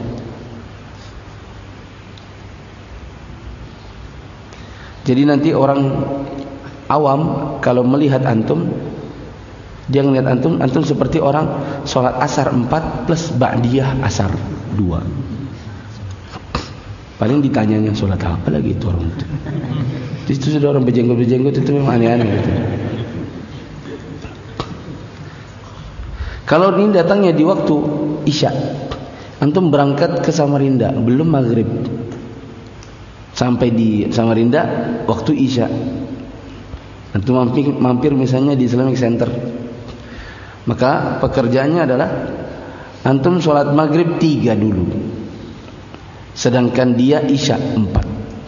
Jadi nanti orang awam kalau melihat antum, dia ngelihat antum, antum seperti orang sholat asar empat plus ba'diyah asar dua. Paling ditanyanya sholat apa lagi itu orang itu. Itu sudah orang berjenggot-berjenggot itu memang aneh-aneh gitu. Kalau ini datangnya di waktu isya, antum berangkat ke Samarinda belum maghrib, sampai di Samarinda waktu isya, antum mampir, mampir misalnya di Islamic Center, maka pekerjaannya adalah antum sholat maghrib tiga dulu, sedangkan dia isya empat.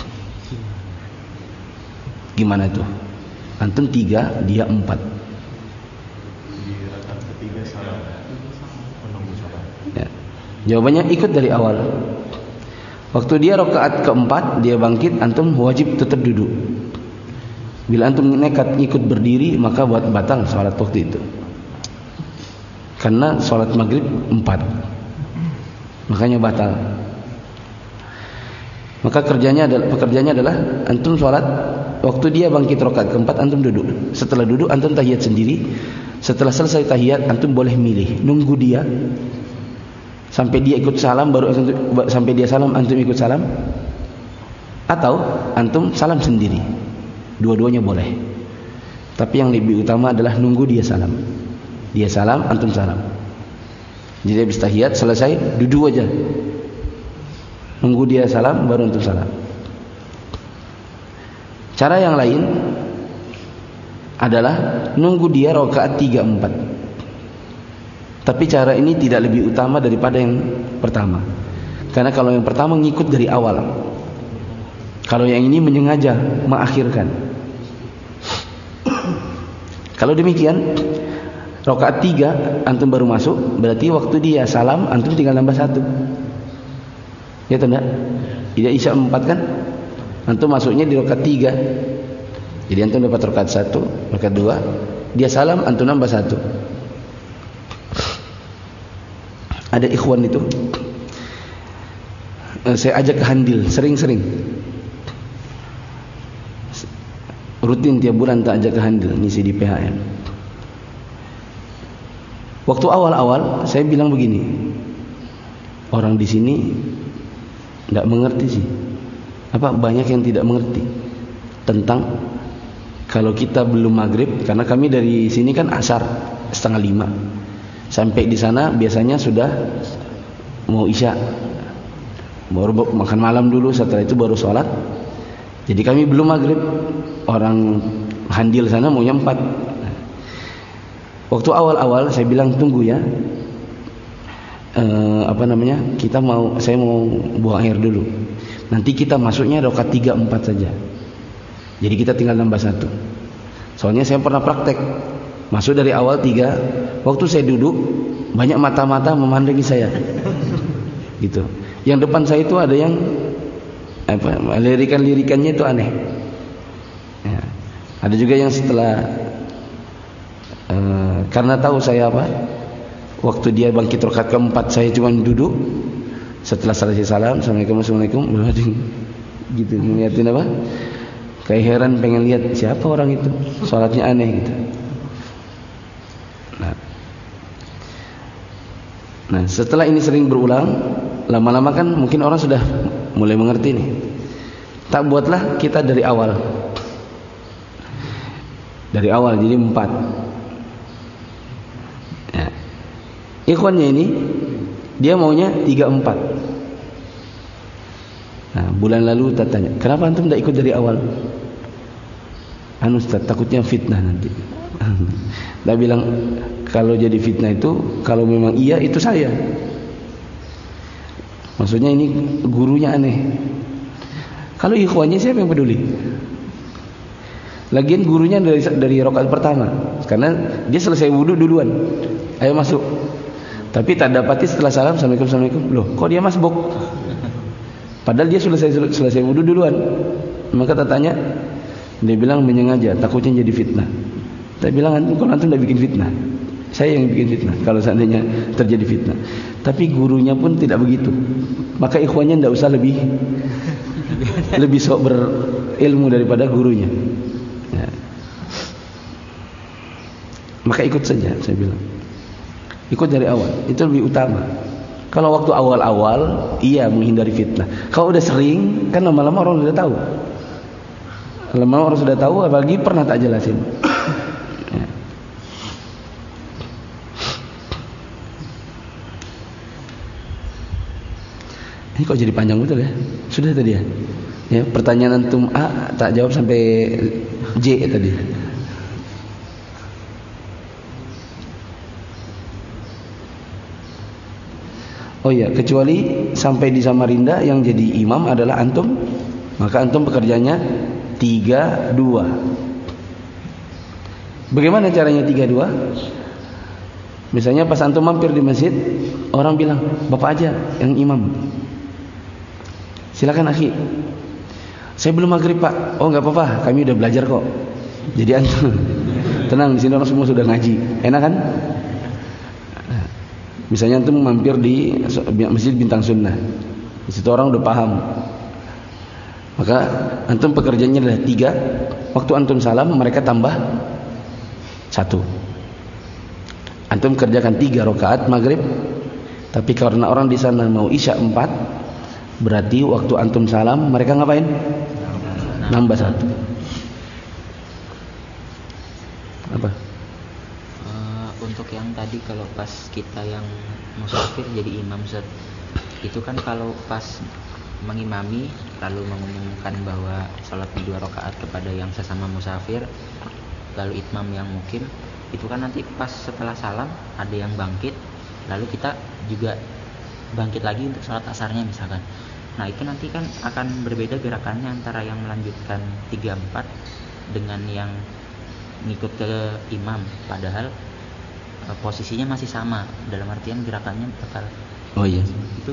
Gimana itu? Antum tiga, dia empat. Di rakaat ketiga salam menunggu salam. Ya. Jawabannya ikut dari awal. Waktu dia rakaat keempat, dia bangkit, antum wajib tetap duduk. Bila antum nekat ikut berdiri, maka buat batal salat waktu itu. Karena salat maghrib empat, makanya batal. Maka kerjanya adalah pekerjaannya adalah antum sholat, waktu dia bangkit rakaat keempat antum duduk. Setelah duduk antum tahiyat sendiri. Setelah selesai tahiyat antum boleh milih, nunggu dia sampai dia ikut salam baru sampai dia salam antum ikut salam, atau antum salam sendiri. Dua-duanya boleh. Tapi yang lebih utama adalah nunggu dia salam. Dia salam antum salam. Jadi habis tahiyat selesai duduk aja. Nunggu dia salam baru antum salam. Cara yang lain adalah nunggu dia rakaat tiga empat. Tapi cara ini tidak lebih utama daripada yang pertama. Karena kalau yang pertama ngikut dari awal, kalau yang ini menyengaja mengakhirkan. Kalau demikian, rakaat tiga antum baru masuk, berarti waktu dia salam antum tinggal nambah satu. Ya tidak? Tidak isya empat kan? Antum masuknya di rakaat tiga. Jadi antum dapat rakaat satu, rakaat dua, dia salam antum nambah satu. Ada ikhwan itu, saya ajak ke Handil sering-sering, rutin tiap bulan tak ajak ke Handil ngisi di P H M. Waktu awal-awal saya bilang begini, orang di sini tidak mengerti sih, apa banyak yang tidak mengerti tentang kalau kita belum maghrib, karena kami dari sini kan asar setengah lima, sampai di sana biasanya sudah mau isya, baru makan malam dulu, setelah itu baru sholat. Jadi kami belum maghrib, orang Handil sana maunya empat. Waktu awal-awal saya bilang tunggu ya, e, apa namanya, kita mau, saya mau buang air dulu. Nanti kita masuknya rakaat tiga empat saja. Jadi kita tinggal nambah satu. Soalnya saya pernah praktek masuk dari awal tiga. Waktu saya duduk banyak mata-mata memandangi saya. Gitu. Yang depan saya itu ada yang apa? Lirikan-lirikannya itu aneh. Ya. Ada juga yang setelah uh, karena tahu saya apa? Waktu dia bangkit rakaat keempat saya cuma duduk. Setelah selesai salam, assalamualaikum, assalamualaikum, gitu ngeliatin apa? Kayak heran pengen lihat siapa orang itu, sholatnya aneh gitu. Nah, nah setelah ini sering berulang, lama-lama kan mungkin orang sudah mulai mengerti nih. Tak buatlah kita dari awal, dari awal jadi empat. Ya. Ikhwannya ini dia maunya tiga empat. Nah, bulan lalu tak tanya, kenapa antum tidak ikut dari awal? Anu Ustaz, takutnya fitnah nanti. Dia bilang, kalau jadi fitnah itu, kalau memang iya itu saya. Maksudnya ini gurunya aneh. Kalau ikhwannya siapa yang peduli? Lagian gurunya dari dari rakaat pertama, karena dia selesai wudu duluan. Ayo masuk. Tapi tak dapati setelah salam, assalamualaikum, assalamualaikum. Loh, kok dia masbuk? Padahal dia selesai selesai wudu duluan. Maka tak tanya, dia bilang menyengaja, takutnya jadi fitnah. Saya bilang, kalau antum tidak bikin fitnah, saya yang bikin fitnah kalau seandainya terjadi fitnah. Tapi gurunya pun tidak begitu. Maka ikhwannya tidak usah lebih lebih sok berilmu daripada gurunya. Ya. Maka ikut saja, saya bilang. Ikut dari awal, itu lebih utama. Kalau waktu awal-awal, iya menghindari fitnah. Kalau udah sering, kan lama-lama orang sudah tahu. Lama-lama orang sudah tahu, apalagi pernah tak jelasin. Ya. Ini kok jadi panjang betul ya? Sudah tadi ya? Ya, pertanyaan antum A tak jawab sampai J tadi. Oh iya, kecuali sampai di Samarinda yang jadi imam adalah antum, maka antum pekerjaannya tiga dua. Bagaimana caranya tiga dua? Misalnya pas antum mampir di masjid, orang bilang, "Bapak aja yang imam." Silakan akhi. Saya belum maghrib Pak. Oh enggak apa-apa, kami udah belajar kok. Jadi antum tenang, di sini orang semua sudah ngaji. Enak kan? Misalnya antum mampir di Masjid Bintang Sunnah, di situ orang udah paham. Maka antum pekerjaannya adalah tiga. Waktu antum salam, mereka tambah satu. Antum kerjakan tiga rakaat maghrib. Tapi karena orang di sana mau isya empat, berarti waktu antum salam, mereka ngapain? Nambah satu. Apa? Untuk yang tadi kalau pas kita yang musafir jadi imam Ustaz, itu kan kalau pas mengimami lalu mengumumkan bahwa salat dua rakaat kepada yang sesama musafir, lalu itmam yang mungkin itu kan nanti pas setelah salam ada yang bangkit, lalu kita juga bangkit lagi untuk salat asarnya misalkan. Nah itu nanti kan akan berbeda gerakannya antara yang melanjutkan tiga empat dengan yang ngikut ke imam, padahal posisinya masih sama, dalam artian gerakannya bakal. Oh iya. Itu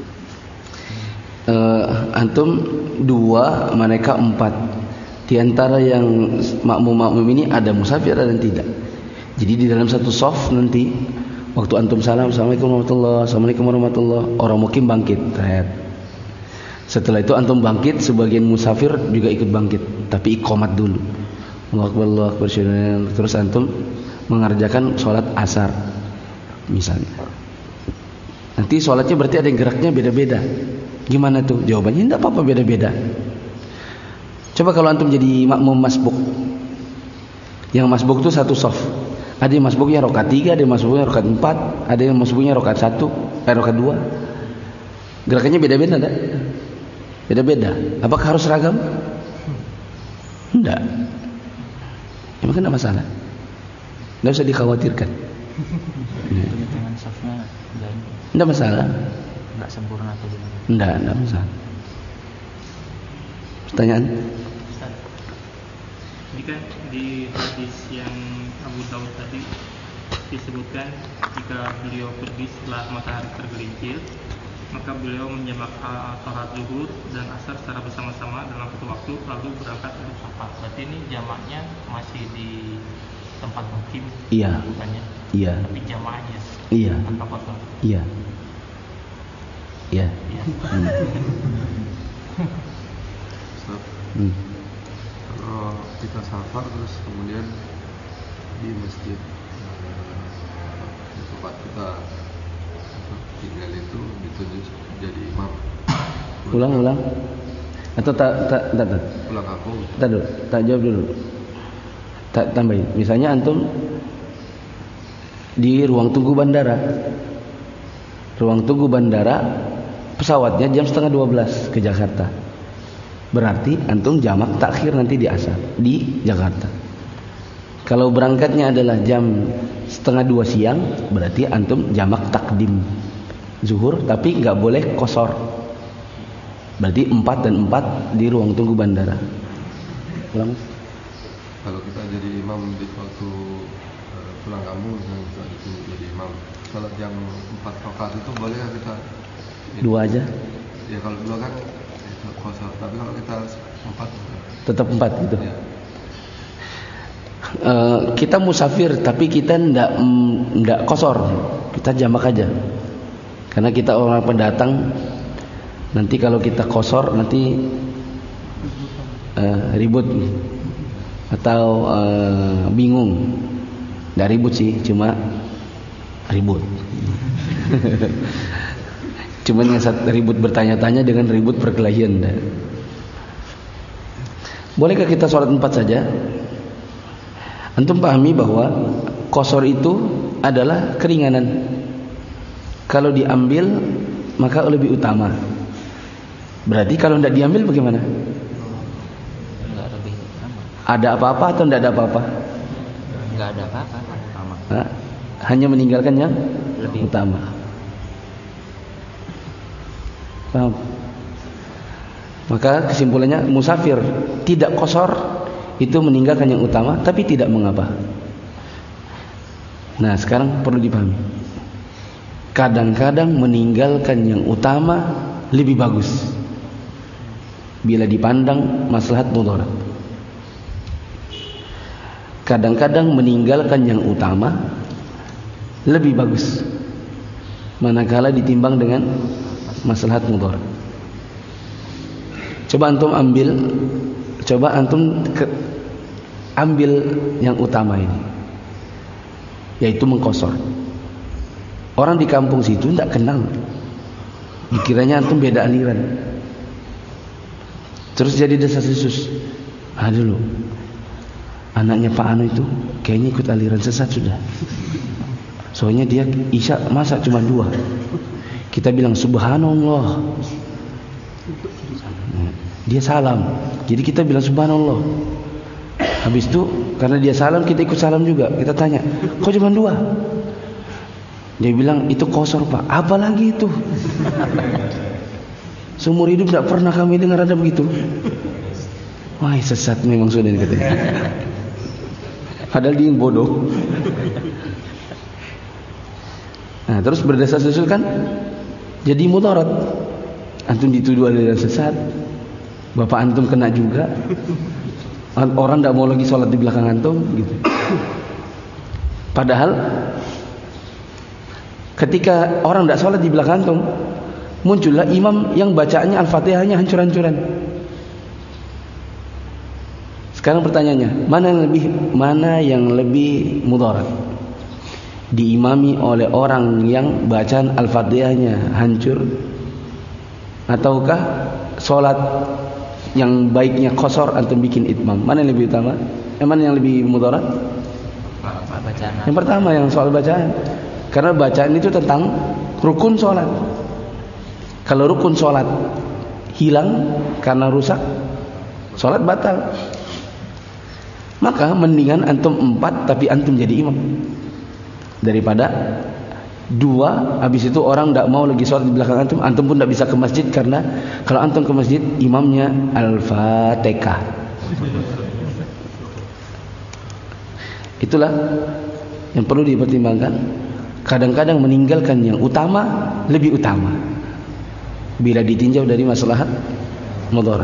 uh, antum dua, mereka empat. Di antara yang makmum-makmum ini ada musafir dan tidak. Jadi di dalam satu soft nanti waktu antum salam, assalamualaikum warahmatullahi, assalamualaikum warahmatullahi, orang mukim bangkit. Setelah itu antum bangkit, sebagian musafir juga ikut bangkit, tapi iqamat dulu. Allahu akbar, Allahu akbar, terus antum mengerjakan sholat asar misalnya. Nanti sholatnya berarti ada yang geraknya beda-beda. Gimana tuh? Jawabannya tidak apa-apa, beda-beda. Coba kalau antum jadi makmum masbuk, yang masbuk itu satu soft. Ada yang masbuknya rakaat tiga, ada yang masbuknya rakaat empat, ada yang masbuknya rakaat satu, eh rakaat dua. Gerakannya beda-beda, tak? Beda-beda. Apakah harus seragam? Tidak. Emang tidak masalah. Tidak usah dikhawatirkan. Hitungan safnya tidak masalah. Tidak sempurna atau gimana? Tidak, tidak masalah. Pertanyaan? Jadi kan di hadis yang Abu Daud tadi disebutkan jika beliau pergi setelah matahari tergelincir, maka beliau menjamak sholat zuhur dan asar secara bersama-sama dalam satu waktu lalu berangkat untuk safar. Berarti ini jamaknya masih di tempat mukim? Iya. Bukannya? Iya. Tapi jamaknya? Iya. Tanpa kosong? Iya. Iya. Iya. Hmm. Hmm. Kalau kita safar terus kemudian di masjid eh, di tempat kita tinggal itu ditunjuk jadi imam. Ulang, ulang. Atau tak tak tak tak. Pulang kampung. Tak dulu, tak jawab dulu. Tak tambahin. Misalnya antum di ruang tunggu bandara. Ruang tunggu bandara, pesawatnya jam setengah dua belas ke Jakarta. Berarti antum jamak takhir nanti di asar di Jakarta. Kalau berangkatnya adalah jam setengah dua siang, berarti antum jamak takdim zuhur, tapi nggak boleh kosor. Berarti empat dan empat di ruang tunggu bandara. Ulang. Kalau kita jadi imam di waktu uh, pulang kampung misalnya kita ditunjuk jadi imam, kalau jam empat rakaat itu boleh nggak kita? Dua aja. Ya kalau dua kan itu kosor, tapi kalau kita empat tetap empat gitu. Ya. Uh, kita musafir tapi kita ndak ndak kosor, kita jamak aja. Karena kita orang pendatang, nanti kalau kita kosor nanti uh, ribut atau uh, bingung. Nggak ribut sih, cuma ribut. Cuman yang ribut bertanya-tanya dengan ribut perkelahian. Bolehkah kita sholat empat saja? Antum pahami bahwa kosor itu adalah keringanan. Kalau diambil maka lebih utama. Berarti kalau tidak diambil bagaimana? Enggak lebih utama. Ada apa-apa atau tidak ada apa-apa? Enggak ada apa-apa. Utama. Nah, hanya meninggalkan yang Lebih utama. Paham? Maka kesimpulannya musafir tidak kosor itu meninggalkan yang utama, tapi tidak mengapa. Nah, sekarang perlu dipahami. Kadang-kadang meninggalkan yang utama lebih bagus bila dipandang maslahat mudarat. Kadang-kadang meninggalkan yang utama lebih bagus manakala ditimbang dengan maslahat mudarat. Coba antum ambil, coba antum ke, ambil yang utama ini, yaitu mengkosor. Orang di kampung situ tidak kenal, dikiranya antum beda aliran. Terus jadi desas-desus. Ah dulu, anaknya Pak Anu itu kayaknya ikut aliran sesat sudah. Soalnya dia isya masa cuma dua. Kita bilang subhanallah, dia salam. Jadi kita bilang subhanallah. Habis itu karena dia salam kita ikut salam juga. Kita tanya, kok cuma dua? Dia bilang itu kosor Pak. Apalagi itu? Seumur hidup tidak pernah kami dengar ada begitu. Wah sesat memang sudah katanya. Padahal dia yang bodoh. Nah terus berdasar-dasar kan jadi mudarat. Antum dituduh aliran sesat, bapak antum kena juga. Orang tidak mau lagi sholat di belakang antum gitu. Padahal ketika orang tidak sholat di belakang antum, muncullah imam yang bacaannya Al-Fatihahnya hancur-hancuran. Sekarang pertanyaannya, mana yang lebih mana yang lebih mudarat? Diimami oleh orang yang bacaan Al-Fatihahnya hancur, ataukah sholat yang baiknya kosor antum bikin itmam? Mana yang lebih utama? Eh, mana yang lebih mudarat? Bacaan. Yang pertama yang soal bacaan. Karena bacaan itu tentang rukun sholat. Kalau rukun sholat hilang karena rusak, sholat batal. Maka mendingan antum empat tapi antum jadi imam, daripada dua habis itu orang tidak mau lagi sholat di belakang antum, antum pun tidak bisa ke masjid karena kalau antum ke masjid imamnya Al-Fatihah. Itulah yang perlu dipertimbangkan. Kadang-kadang meninggalkan yang utama lebih utama bila ditinjau dari maslahat mudarat.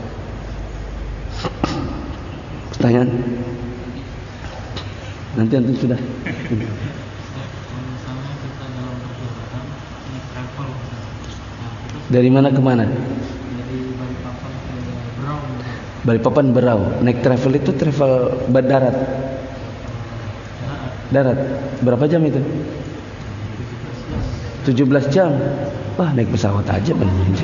Pertanyaan? Nanti antum sudah. Dari mana ke mana? Balikpapan Berau. Naik travel itu travel darat. Darat. Berapa jam itu? tujuh belas jam. Wah, naik pesawat aja benar. Nah,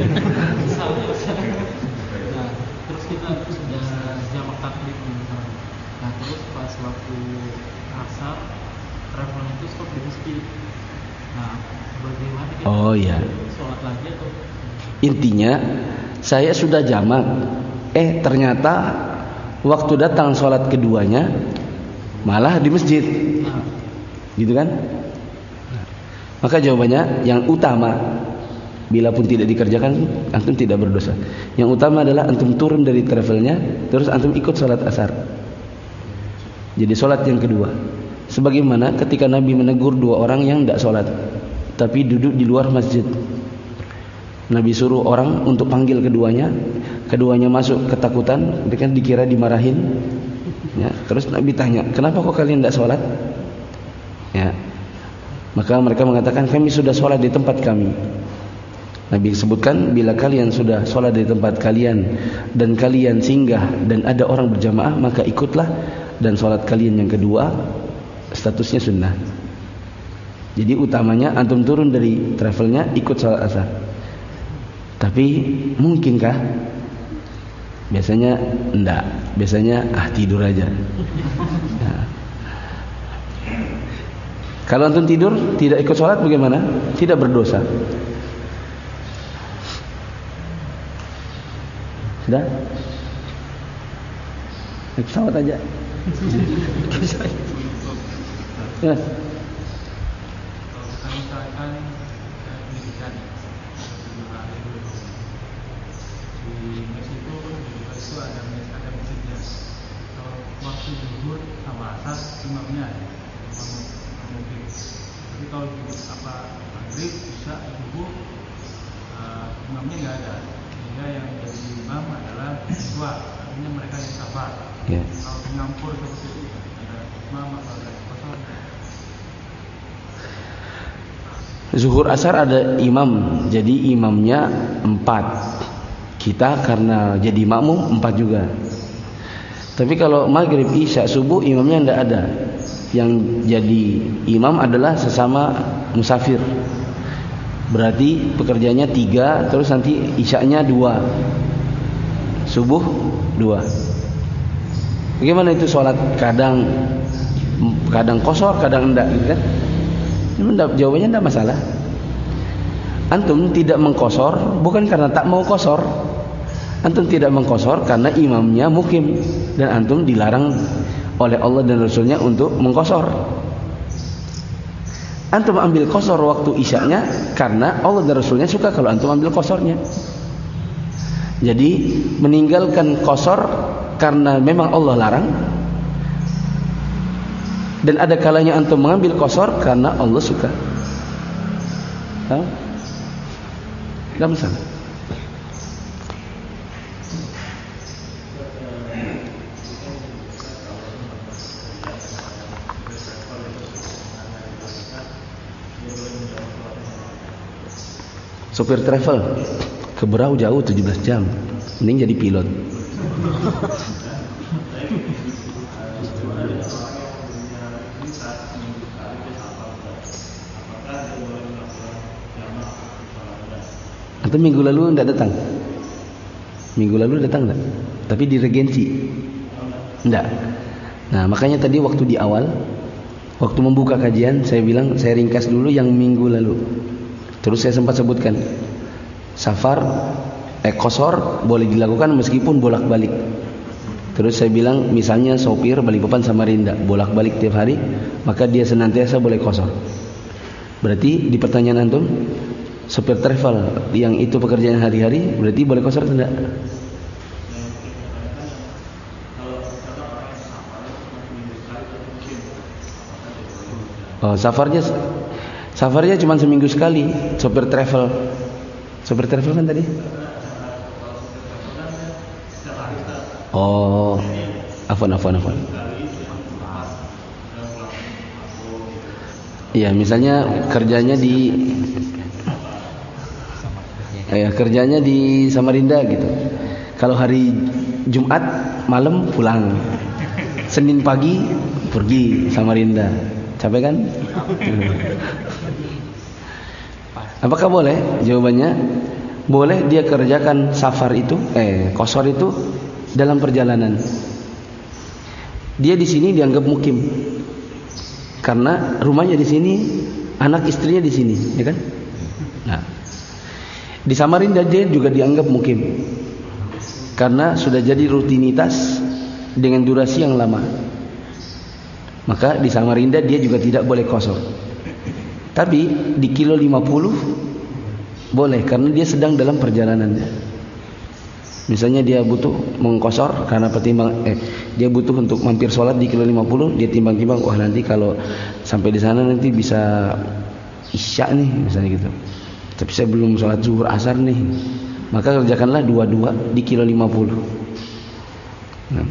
terus kita sudah jamak takbir misalnya. Nah, terus pas waktu asar travel itu stop di masjid. Nah, bagaimana kita Oh iya. sholat lagi atau Intinya saya sudah jamak. Eh ternyata waktu datang sholat keduanya malah di masjid, gitu kan? Maka jawabannya yang utama, bila pun tidak dikerjakan, antum tidak berdosa. Yang utama adalah antum turun dari travelnya, terus antum ikut sholat asar. Jadi sholat yang kedua. Sebagaimana ketika Nabi menegur dua orang yang tidak sholat, tapi duduk di luar masjid. Nabi suruh orang untuk panggil keduanya, keduanya masuk ketakutan, mereka dikira dimarahin. Ya, terus Nabi tanya, kenapa kok kalian tidak sholat? Ya, maka mereka mengatakan kami sudah sholat di tempat kami. Nabi sebutkan, bila kalian sudah sholat di tempat kalian dan kalian singgah dan ada orang berjamaah, maka ikutlah, dan sholat kalian yang kedua statusnya sunnah. Jadi utamanya antum turun dari travelnya ikut sholat asar. Tapi mungkinkah? Biasanya enggak. Biasanya ah tidur aja. Nah. Kalau antum tidur tidak ikut sholat bagaimana? Tidak berdosa. Sudah? Naik pesawat aja. Yes. kalau misalkan pendidikan di mes itu itu ada mes ada masjidnya. Kalau waktu zuhur sama asar imamnya mungkin. Tapi kalau apa maghrib bisa subuh imamnya nggak ada. Sehingga yang jadi imam adalah siswa. Artinya mereka yang sabar. Yeah. Kalau menyampur seperti itu ada imam atau ada kosong. Zuhur asar ada imam, jadi imamnya empat. Kita karena jadi makmum empat juga. Tapi kalau maghrib, isya, subuh imamnya tidak ada. Yang jadi imam adalah sesama musafir. Berarti pekerjaannya tiga, terus nanti isyanya dua, subuh dua. Bagaimana itu sholat? Kadang kadang kosor, kadang enggak, gitu kan? Jawabannya tidak masalah. Antum tidak mengkosor bukan karena tak mau kosor. Antum tidak mengkosor karena imamnya mukim, dan antum dilarang oleh Allah dan Rasulnya untuk mengkosor. Antum ambil kosor waktu isyanya karena Allah dan Rasulnya suka kalau antum ambil kosornya. Jadi meninggalkan kosor karena memang Allah larang, dan ada kalanya antum mengambil kosor karena Allah suka. Tahu? Tidak masalah. Sopir travel ke Berau jauh tujuh belas jam, mending jadi pilot. Atau minggu lalu tidak datang? Minggu lalu datang tidak? Tapi di Regensi? Tidak. Nah makanya tadi waktu di awal, waktu membuka kajian, saya bilang saya ringkas dulu yang minggu lalu. Terus saya sempat sebutkan safar, eh kosor boleh dilakukan meskipun bolak-balik. Terus saya bilang misalnya sopir Balikpapan Samarinda bolak-balik tiap hari, maka dia senantiasa boleh kosor. Berarti di pertanyaan antum, sopir travel yang itu pekerjaan hari-hari berarti boleh kosor atau tidak? Oh, safarnya safarnya cuma seminggu sekali, sopir travel. Sopir travel kan tadi? Oh, afwan afwan afwan. Iya, misalnya kerjanya di ya, kerjanya di Samarinda gitu. Kalau hari Jumat malam pulang, Senin pagi pergi Samarinda. Capek kan? Apakah boleh? Jawabannya boleh dia kerjakan safar itu, eh qashar itu dalam perjalanan. Dia di sini dianggap mukim. Karena rumahnya di sini, anak istrinya di sini, ya kan? Nah, di Samarinda dia juga dianggap mukim. Karena sudah jadi rutinitas dengan durasi yang lama. Maka di Samarinda dia juga tidak boleh qashar. Tapi di kilo lima puluh boleh karena dia sedang dalam perjalanannya. Misalnya dia butuh mengqashar karena pertimbang eh dia butuh untuk mampir sholat di kilo lima puluh, dia timbang-timbang, wah nanti kalau sampai di sana nanti bisa isya nih misalnya gitu. Tapi saya belum sholat zuhur asar nih. Maka kerjakanlah dua-dua di kilo lima puluh. Nah.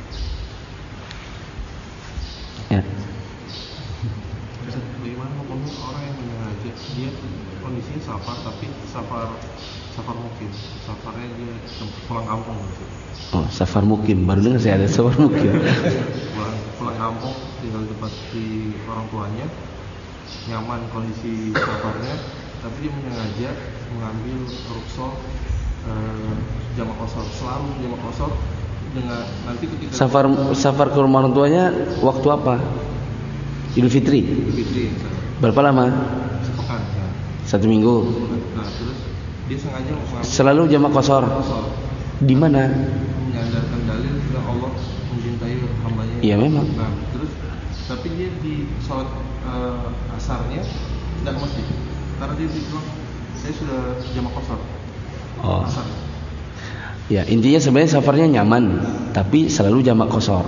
Ya. Bagaimana hukumnya orang yang menyengaja dia kondisinya safar tapi safar safar mukim, safarnya dia pulang kampung gitu. Oh, safar mukim, baru dengar saya ada safar mukim. pulang pulang kampung tinggal di tempat di orang tuanya, nyaman kondisi safarnya, tapi dia menyengaja mengambil rukhsah eh, jamak qashar, selalu jamak qashar dengan nanti ketika Safar safar ke rumah orang tuanya waktu apa? Idul Fitri. Fitri Berapa lama? sepekan ya. Satu minggu. Nah, terus dia sengaja mengambil Selalu jamak qashar. qashar, Di mana? menyandarkan dalil bahwa Allah mencintai hambanya. Iya memang. Nah, terus tapi dia di sholat uh, asarnya tidak ke masjid karena dia bilang saya sudah jamak qashar. Oh. Asar. Ya, intinya sebenarnya safarnya nyaman, tapi selalu jamak qashar.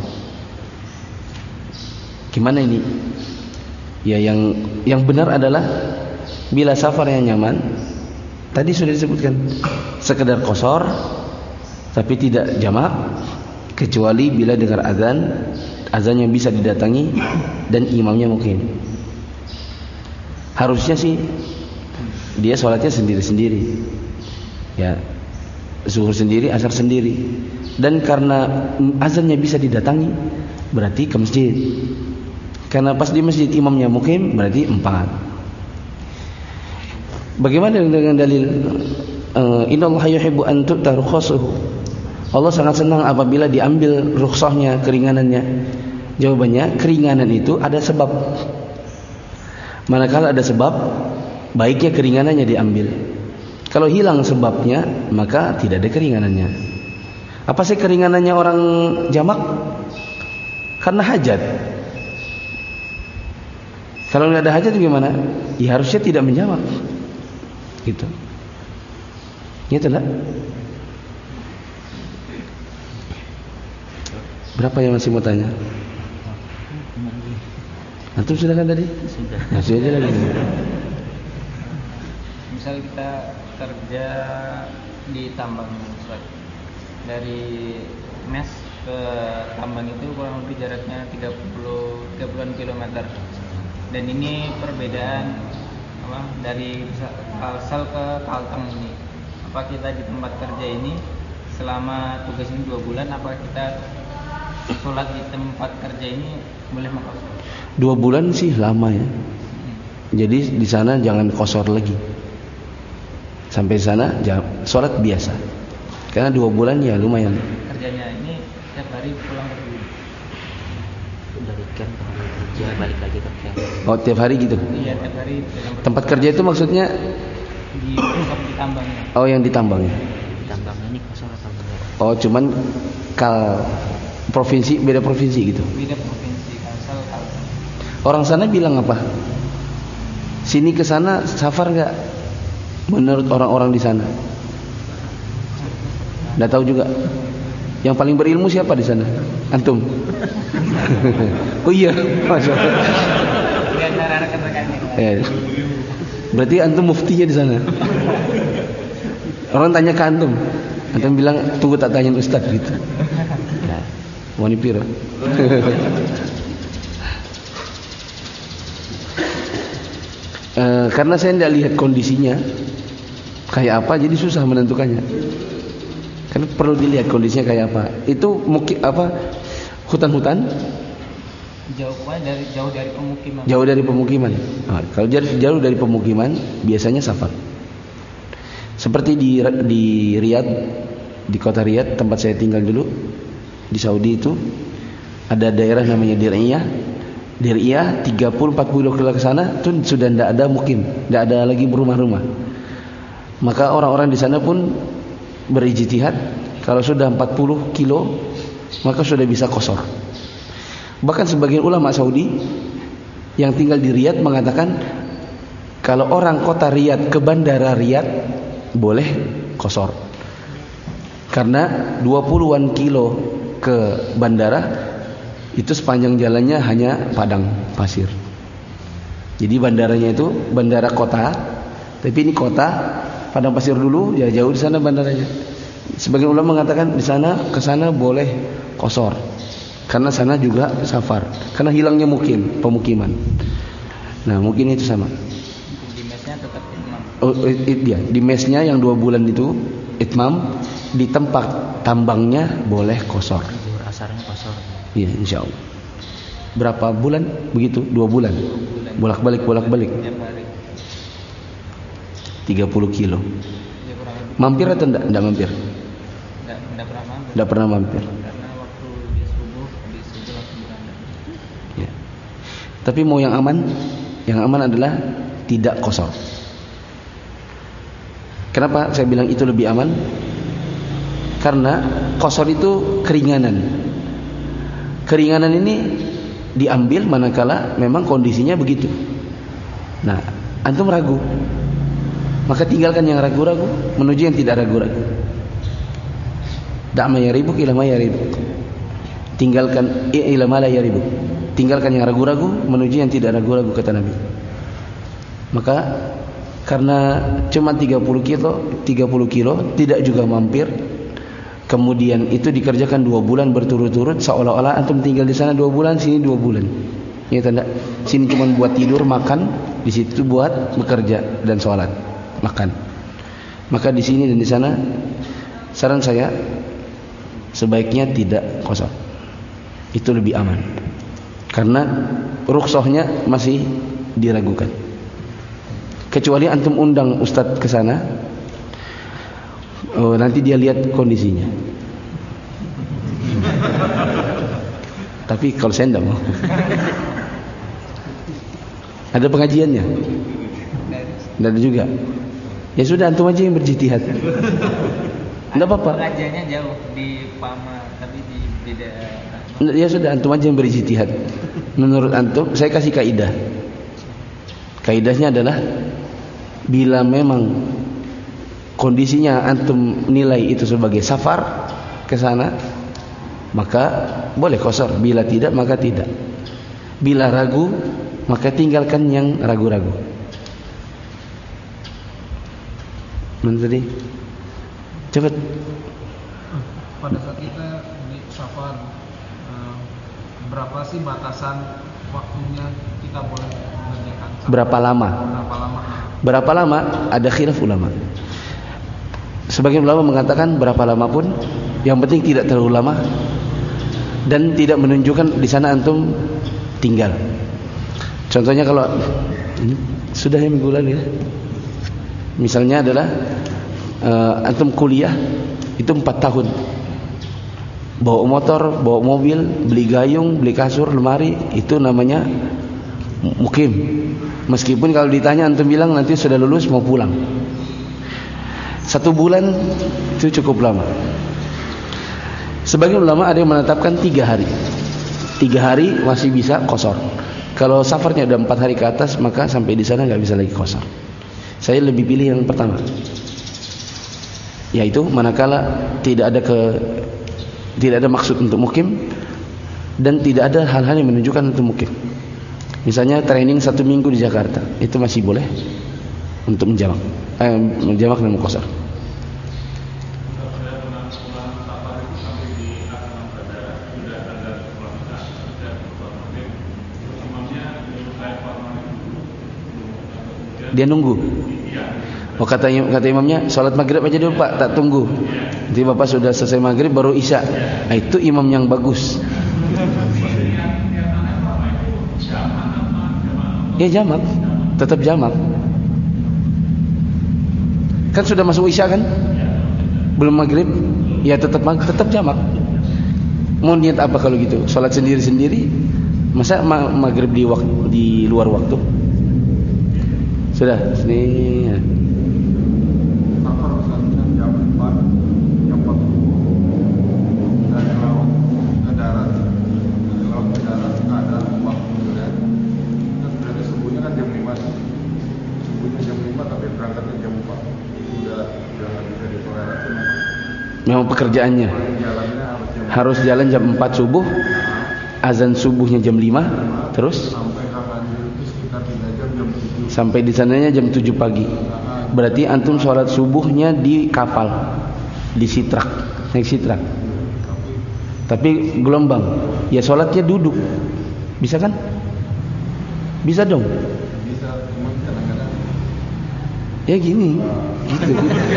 Gimana ini? Ya yang yang benar adalah bila safarnya nyaman, tadi sudah disebutkan sekedar qashar tapi tidak jamak kecuali bila dengar azan, azan yang bisa didatangi dan imamnya mungkin. Harusnya sih dia sholatnya sendiri-sendiri. Ya, zuhur sendiri, asar sendiri. Dan karena azannya bisa didatangi, berarti ke masjid. Karena pas di masjid imamnya mukim, berarti empat. Bagaimana dengan dalil innallaha yuhibbu an tu'ta rukhsasuhu? Allah sangat senang apabila diambil rukhsahnya, keringanannya. Jawabannya, keringanan itu ada sebab. Manakala ada sebab, baiknya keringanannya diambil. Kalau hilang sebabnya, maka tidak ada keringanannya. Apa sih keringanannya orang jamak? Karena hajat. Kalau nggak ada hajat gimana? Ya harusnya tidak menjamak. Gitu. Gitu lah. Berapa yang masih mau tanya? Antum sudah kan tadi? Sudah. Nah, sudah aja lagi. Misal kita kerja di tambang, Ustaz. Dari mes ke tambang itu kurang lebih jaraknya tiga puluh tiga puluhan kilometer. Dan ini perbedaan apa dari Kalsel ke Kalteng ini. Apa kita di tempat kerja ini selama tugas ini dua bulan, apa kita sholat di tempat kerja ini boleh mengqashar? Dua bulan sih lama ya. Jadi di sana jangan qashar lagi. Sampai sana sholat biasa. Karena dua bulan ya lumayan. Kerjanya ini setiap hari pulang pergi. Dari camp kerja balik lagi ke camp. Oh, tiap hari gitu. Iya, tiap hari. Tempat kerja itu maksudnya di di tambangnya. oh yang ditambang ya. Tambangnya ini kosong atau enggak? Oh, cuman kal provinsi beda provinsi gitu. Beda provinsi, Kalsel, Kalteng. Orang sana bilang apa? Sini ke sana safar enggak? Menurut orang-orang di sana. Enggak tahu juga. Yang paling berilmu siapa di sana? Antum. Oh iya, Masya Allah. Di antara Ya. Berarti antum muftinya di sana. Orang tanya ke antum, antum bilang tunggu tak tanya ustaz gitu. Nah, wani piro. Uh, karena saya tidak lihat kondisinya kayak apa, jadi susah menentukannya. Karena perlu dilihat kondisinya kayak apa. Itu mungkin apa hutan-hutan? Jauh dari jauh dari pemukiman. Jauh dari pemukiman. Nah, kalau jauh dari pemukiman biasanya safar. Seperti di di Riyadh, di kota Riyadh tempat saya tinggal dulu di Saudi itu ada daerah namanya Dir'iyah. Dir'iyah tiga puluh sampai empat puluh kilo ke sana itu sudah tidak ada mukim, tidak ada lagi rumah-rumah. Maka orang-orang di sana pun berijtihad kalau sudah empat puluh kilo maka sudah bisa qasar. Bahkan sebagian ulama Saudi yang tinggal di Riyadh mengatakan kalau orang kota Riyadh ke bandara Riyadh boleh qasar. Karena dua puluhan kilo ke bandara itu sepanjang jalannya hanya padang pasir. Jadi bandaranya itu bandara kota, tapi ini kota padang pasir dulu, ya jauh di sana bandaranya. Sebagian ulama mengatakan di sana ke sana boleh qasar. Karena sana juga safar. Karena hilangnya mukim, pemukiman. Nah, mungkin itu sama. Di mesnya tetap itmam. Oh, it, dia di mesnya yang dua bulan itu itmam, di tempat tambangnya boleh qasar. Zuhur asarnya qasar. Iya, insya Allah. Berapa bulan? Begitu, dua bulan. Bolak-balik, bolak-balik. tiga puluh kilo. Mampir atau enggak? Enggak mampir. Enggak, enggak pernah mampir. Enggak pernah mampir. Karena waktu dia subuh, habis subuh langsung berangkat. Ya. Tapi mau yang aman, yang aman adalah tidak qasar. Kenapa saya bilang itu lebih aman? Karena qasar itu keringanan. Keringanan ini diambil manakala memang kondisinya begitu. Nah, antum ragu, maka tinggalkan yang ragu-ragu menuju yang tidak ragu-ragu. Da'ma yaribuk ila ma yaribuk. Tinggalkan ila ma la yaribuk. Tinggalkan yang ragu-ragu menuju yang tidak ragu-ragu, kata Nabi. Maka karena cuma tiga puluh kilo, tiga puluh kilo tidak juga mampir. Kemudian itu dikerjakan dua bulan berturut-turut, seolah-olah antum tinggal di sana dua bulan, sini dua bulan. Ya tanda, sini cuma buat tidur, makan, di situ buat bekerja dan sholat, makan. Maka di sini dan di sana, saran saya sebaiknya tidak qasar. Itu lebih aman. Karena rukhsahnya masih diragukan. Kecuali antum undang ustadz ke sana. Oh, nanti dia lihat kondisinya. Tapi kalau saya tidak mau. Ada pengajiannya? Tidak ada juga. Ya sudah, antum aja yang berjihad. Tidak apa-apa. Pengajiannya jauh di Pama, tapi di beda. Ya sudah, antum aja yang berjihad. Menurut antum, saya kasih kaidah. Kaidahnya adalah bila memang kondisinya antum nilai itu sebagai safar ke sana, maka boleh qasar. Bila tidak, maka tidak. Bila ragu, maka tinggalkan yang ragu-ragu. Mana tadi? Cepat. Pada saat kita di safar, eh, berapa sih batasan waktunya kita boleh mengerjakan safar? Berapa lama? Berapa lama? Berapa lama? Ada khilaf ulama. Sebagian ulama mengatakan berapa lama pun, yang penting tidak terlalu lama dan tidak menunjukkan di sana antum tinggal. Contohnya kalau ini sudah yang minggu lalu ya, misalnya adalah uh, antum kuliah itu empat tahun, bawa motor, bawa mobil, beli gayung, beli kasur, lemari, itu namanya mukim. Meskipun kalau ditanya antum bilang nanti sudah lulus mau pulang. Satu bulan itu cukup lama. Sebagian ulama ada yang menetapkan tiga hari. Tiga hari masih bisa qasar. Kalau safarnya udah empat hari ke atas, maka sampai di sana nggak bisa lagi qasar. Saya lebih pilih yang pertama, yaitu manakala tidak ada ke tidak ada maksud untuk mukim dan tidak ada hal-hal yang menunjukkan untuk mukim. Misalnya training satu minggu di Jakarta, itu masih boleh untuk menjamak, eh, menjamak dan mukosor. Dia nunggu. Oh, kata kata imamnya, sholat maghrib aja dulu Pak, tak tunggu. Nanti Bapak sudah selesai maghrib baru isya. Nah, itu imam yang bagus. Ya jamak, tetap jamak. Kan sudah masuk isya kan? Belum maghrib, ya tetap tetap jamak. Mau niat apa kalau gitu? Sholat sendiri-sendiri, masa ma maghrib di waktu, di luar waktu? Sudah, sini. Ya. Memang pekerjaannya harus jalan jam empat subuh, azan subuhnya jam lima, terus sampai di sananya jam tujuh pagi. Berarti antum sholat subuhnya di kapal, di sitrak, naik sitrak. Tapi gelombang, ya sholatnya duduk, bisa kan? Bisa dong. Ya gini, gitu.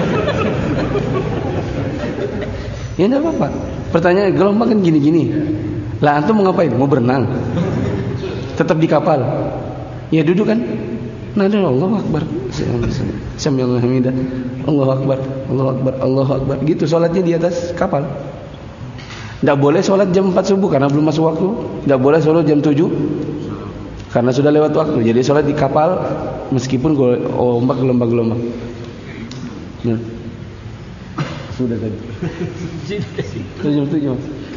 Ya enggak apa-apa. Pertanyaan gelombang kan gini-gini. Lah antum mau ngapain? Mau berenang? Tetap di kapal. Ya duduk kan? Nah, Allahu Akbar. Sambil hamidah. Allahu Akbar, Allahu Akbar, Allahu Akbar. Gitu sholatnya di atas kapal. Enggak boleh sholat jam empat subuh karena belum masuk waktu. Enggak boleh sholat jam tujuh karena sudah lewat waktu. Jadi sholat di kapal meskipun ombak gelombang-gelombang. Nah. Sudah tadi. Tujuh tujuh.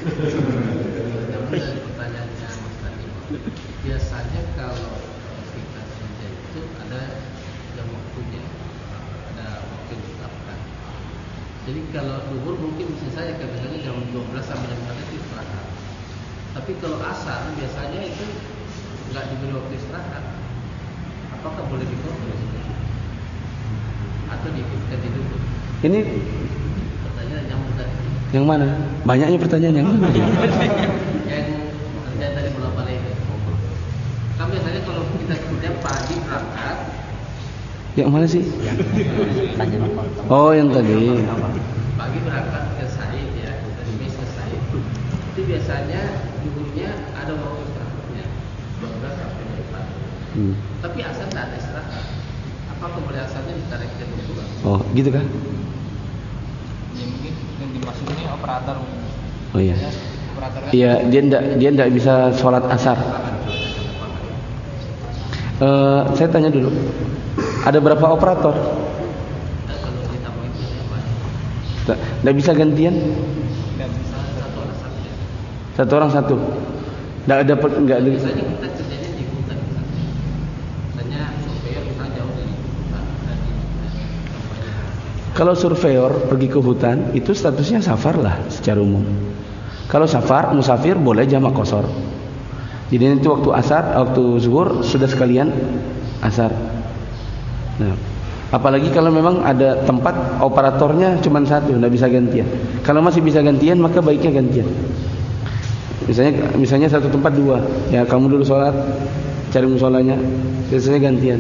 Pertanyaannya Mas tadi, biasanya kalau kita kerja itu ada jam waktunya, ada waktu yang ditetapkan. Jadi kalau duhur mungkin bisa saja kadang-kadang jam dua belas sampai jam empat itu istirahat. Tapi kalau asar biasanya itu nggak diberi waktu istirahat. Apakah boleh dikontrol atau diikutkan di duhur? Ini yang mana? Banyaknya pertanyaan yang mana? Yang kerja tadi bolak-balik. Kan biasanya kalau kita kerja pagi berangkat. Yang mana sih? Oh, yang tadi. Pagi berangkat ke Said ya, dari Mes ke Said. Itu biasanya duhurnya ada waktu istirahatnya dua belas sampai empat. Hmm. Tapi asar tidak ada istirahat. Apa boleh asarnya ditarik ke duhur? Oh, gitu kan? Dimaksud ini operator. Oh iya. Operator kan? Iya, dia enggak dia enggak bisa sholat asar. Uh, saya tanya dulu. Ada berapa operator? Enggak bisa gantian? Enggak bisa satu orang satu. Satu orang satu. Enggak ada enggak ada. Biasanya kita kerjanya di hutan. Misalnya surveyor misalnya jauh dari hutan. Kalau surveyor pergi ke hutan, itu statusnya safar lah secara umum. Kalau safar, musafir boleh jamak qashar. Jadi nanti waktu asar, waktu zuhur sudah sekalian asar. Nah, apalagi kalau memang ada tempat operatornya cuma satu, tidak bisa gantian. Kalau masih bisa gantian, maka baiknya gantian. Misalnya, misalnya satu tempat dua, ya kamu dulu sholat, cari musolanya, biasanya gantian.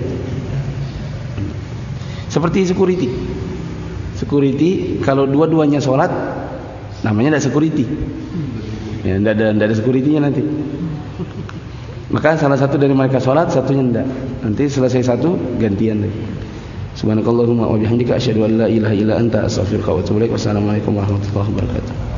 Seperti security. Security kalau dua-duanya sholat namanya tidak security, ya tidak ada tidak ada securitynya nanti. Maka salah satu dari mereka sholat, satunya tidak. Nanti selesai satu gantian lagi. Subhanakallahumma wa bihamdika asyhadu an la ilaha illa anta astaghfiruka wa atubu ilaik. Wassalamualaikum warahmatullahi wabarakatuh.